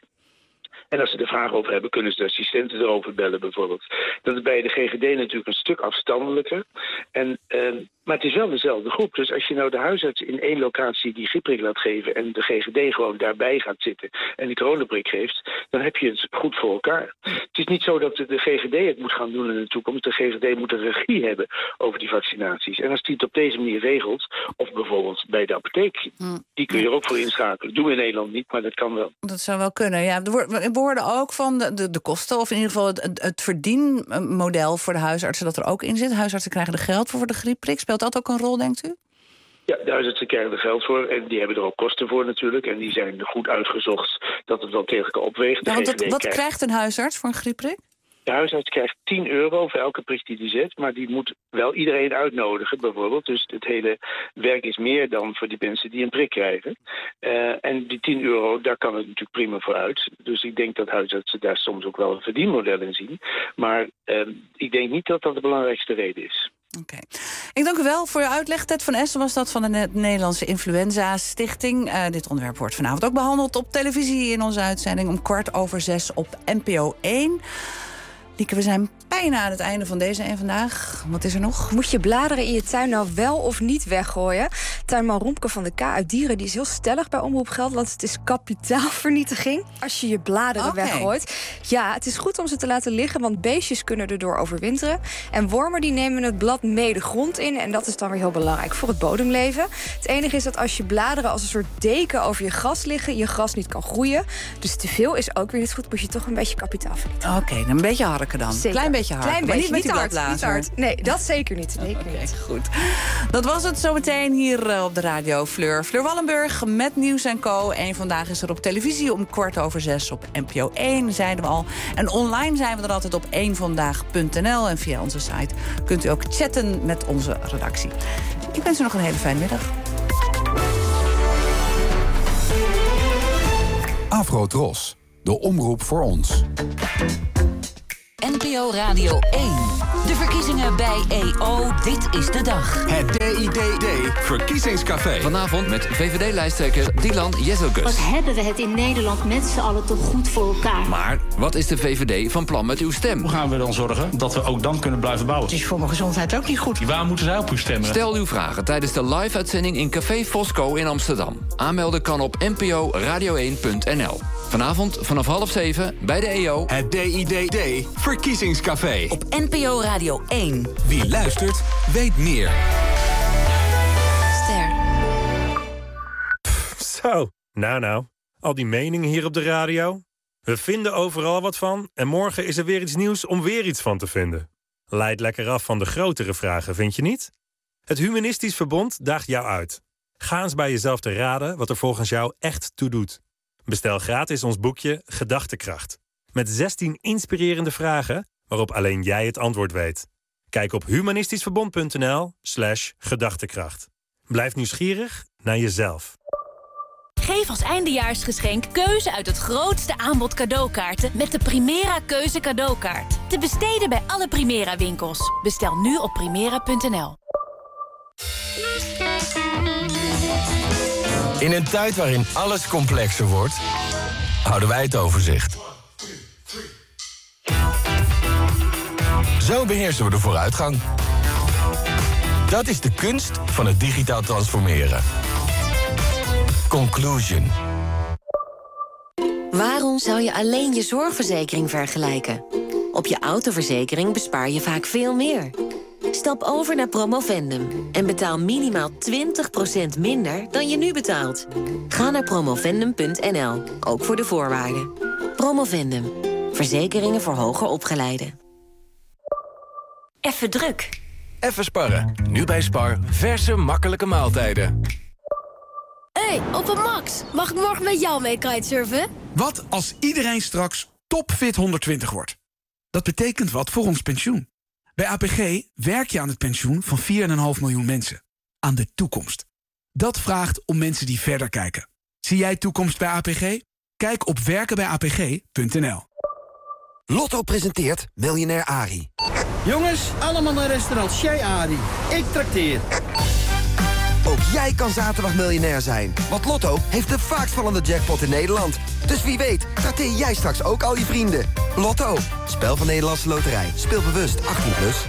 En als ze er vragen over hebben, kunnen ze de assistenten erover bellen bijvoorbeeld. Dat is bij de G G D natuurlijk een stuk afstandelijker. En, uh, maar het is wel dezelfde groep. Dus als je nou de huisarts in één locatie die griepprik laat geven en de G G D gewoon daarbij gaat zitten en die coronaprik geeft, dan heb je het goed voor elkaar. Het is niet zo dat de G G D het moet gaan doen in de toekomst. De G G D moet een regie hebben over die vaccinaties. En als die het op deze manier regelt, of bijvoorbeeld bij de apotheek, die kun je er ook voor inschakelen. Dat doen we in Nederland niet, maar dat kan wel. Dat zou wel kunnen, ja. We hoorden ook van de, de, de kosten, of in ieder geval het, het verdienmodel voor de huisartsen dat er ook in zit. Huisartsen krijgen er geld voor voor de griepprik. Speelt dat ook een rol, denkt u? Ja, de huisartsen krijgen er geld voor en die hebben er ook kosten voor natuurlijk. En die zijn goed uitgezocht dat het wel tegen elkaar opweegt. Ja, want dat, wat krijgt... krijgt een huisarts voor een griepprik? De huisarts krijgt tien euro voor elke prik die hij zet, maar die moet wel iedereen uitnodigen bijvoorbeeld. Dus het hele werk is meer dan voor die mensen die een prik krijgen. Uh, en die tien euro, daar kan het natuurlijk prima voor uit. Dus ik denk dat huisartsen daar soms ook wel een verdienmodel in zien. Maar uh, ik denk niet dat dat de belangrijkste reden is. Oké. Okay. Ik dank u wel voor uw uitleg. Ted van Essen was dat van de Nederlandse Influenza Stichting. Uh, dit onderwerp wordt vanavond ook behandeld op televisie in onze uitzending om kwart over zes op N P O één. Lieke, we zijn bijna aan het einde van deze en vandaag. Wat is er nog? Moet je bladeren in je tuin nou wel of niet weggooien? Tuinman Rompke van de K uit Dieren die is heel stellig bij Omroep Gelderland. Het is kapitaalvernietiging als je je bladeren okay. weggooit. Ja, het is goed om ze te laten liggen, want beestjes kunnen erdoor overwinteren. En wormen die nemen het blad mee de grond in. En dat is dan weer heel belangrijk voor het bodemleven. Het enige is dat als je bladeren als een soort deken over je gras liggen, je gras niet kan groeien. Dus te veel is ook weer niet goed. Moet je toch een beetje kapitaal vernietigen. Oké, okay, een beetje harken dan. Zeker. Klein beetje harken, Klein maar beetje, niet met niet die hard, niet hard. Nee, dat zeker niet. Zeker okay, niet. Goed. Dat was het zometeen hier uh, op de radio. Fleur. Fleur Wallenburg met Nieuws en Co. En vandaag is er op televisie om kwart over zes op N P O één, zeiden we al. En online zijn we er altijd op één vandaag punt n l. En via onze site kunt u ook chatten met onze redactie. Ik wens u nog een hele fijne middag. Afro-Tros, de omroep voor ons. N P O Radio één. De verkiezingen bij E O. Dit is de dag. Het D I D D Verkiezingscafé. Vanavond met V V D-lijsttrekker Dylan Jezelkus. Wat hebben we het in Nederland met z'n allen toch goed voor elkaar. Maar wat is de V V D van plan met uw stem? Hoe gaan we dan zorgen dat we ook dan kunnen blijven bouwen? Het is voor mijn gezondheid ook niet goed. Waar moeten zij op u stemmen? Stel uw vragen tijdens de live-uitzending in Café Fosco in Amsterdam. Aanmelden kan op n p o radio één punt n l. Vanavond vanaf half zeven bij de E O. Het D I D D Verkiezingscafé. Op N P O Radio één. Wie luistert, weet meer. Ster. Pff, zo, nou nou. Al die meningen hier op de radio. We vinden overal wat van en morgen is er weer iets nieuws om weer iets van te vinden. Leidt lekker af van de grotere vragen, vind je niet? Het Humanistisch Verbond daagt jou uit. Ga eens bij jezelf te raden wat er volgens jou echt toe doet. Bestel gratis ons boekje Gedachtekracht. Met zestien inspirerende vragen waarop alleen jij het antwoord weet. Kijk op humanistischverbond punt n l slash gedachtekracht. Blijf nieuwsgierig naar jezelf. Geef als eindejaarsgeschenk keuze uit het grootste aanbod cadeaukaarten met de Primera Keuze cadeaukaart. Te besteden bij alle Primera winkels. Bestel nu op primera punt n l. In een tijd waarin alles complexer wordt, houden wij het overzicht. Zo beheersen we de vooruitgang. Dat is de kunst van het digitaal transformeren. Conclusion. Waarom zou je alleen je zorgverzekering vergelijken? Op je autoverzekering bespaar je vaak veel meer. Stap over naar Promovendum en betaal minimaal twintig procent minder dan je nu betaalt. Ga naar promovendum punt n l, ook voor de voorwaarden. Promovendum, verzekeringen voor hoger opgeleiden. Even druk. Even sparren. Nu bij Spar, verse, makkelijke maaltijden. Hey, op een Max. Mag ik morgen met jou mee kitesurfen? Wat als iedereen straks topfit honderdtwintig wordt? Dat betekent wat voor ons pensioen. Bij A P G werk je aan het pensioen van vier komma vijf miljoen mensen. Aan de toekomst. Dat vraagt om mensen die verder kijken. Zie jij toekomst bij A P G? Kijk op werken bij a p g punt n l. Lotto presenteert Miljonair Arie. Jongens, allemaal naar restaurant Chez Arie. Ik trakteer. Ook jij kan zaterdag miljonair zijn. Want Lotto heeft de vaakst vallende jackpot in Nederland. Dus wie weet, trakteer jij straks ook al je vrienden. Lotto, spel van Nederlandse Loterij. Speel bewust, achttien plus.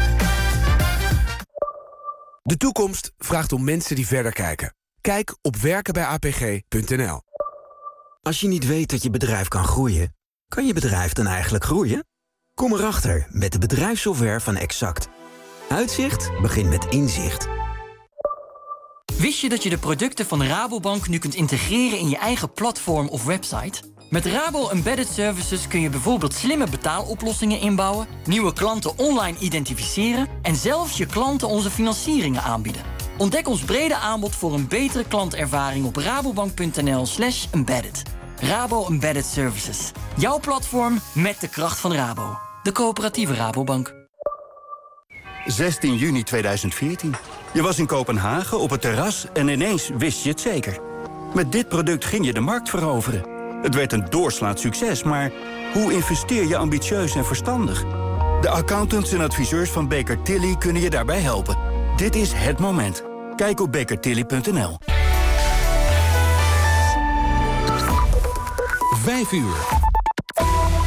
De toekomst vraagt om mensen die verder kijken. Kijk op werken bij a p g punt n l. Als je niet weet dat je bedrijf kan groeien, kan je bedrijf dan eigenlijk groeien? Kom erachter met de bedrijfssoftware van Exact. Uitzicht begint met inzicht. Wist je dat je de producten van Rabobank nu kunt integreren in je eigen platform of website? Met Rabo Embedded Services kun je bijvoorbeeld slimme betaaloplossingen inbouwen, nieuwe klanten online identificeren en zelfs je klanten onze financieringen aanbieden. Ontdek ons brede aanbod voor een betere klantervaring op rabobank punt n l slash embedded. Rabo Embedded Services. Jouw platform met de kracht van Rabo. De coöperatieve Rabobank. zestien juni tweeduizend veertien. Je was in Kopenhagen op het terras en ineens wist je het zeker. Met dit product ging je de markt veroveren. Het werd een doorslaand succes, maar hoe investeer je ambitieus en verstandig? De accountants en adviseurs van Baker Tilly kunnen je daarbij helpen. Dit is het moment. Kijk op baker tilly punt n l. Vijf uur.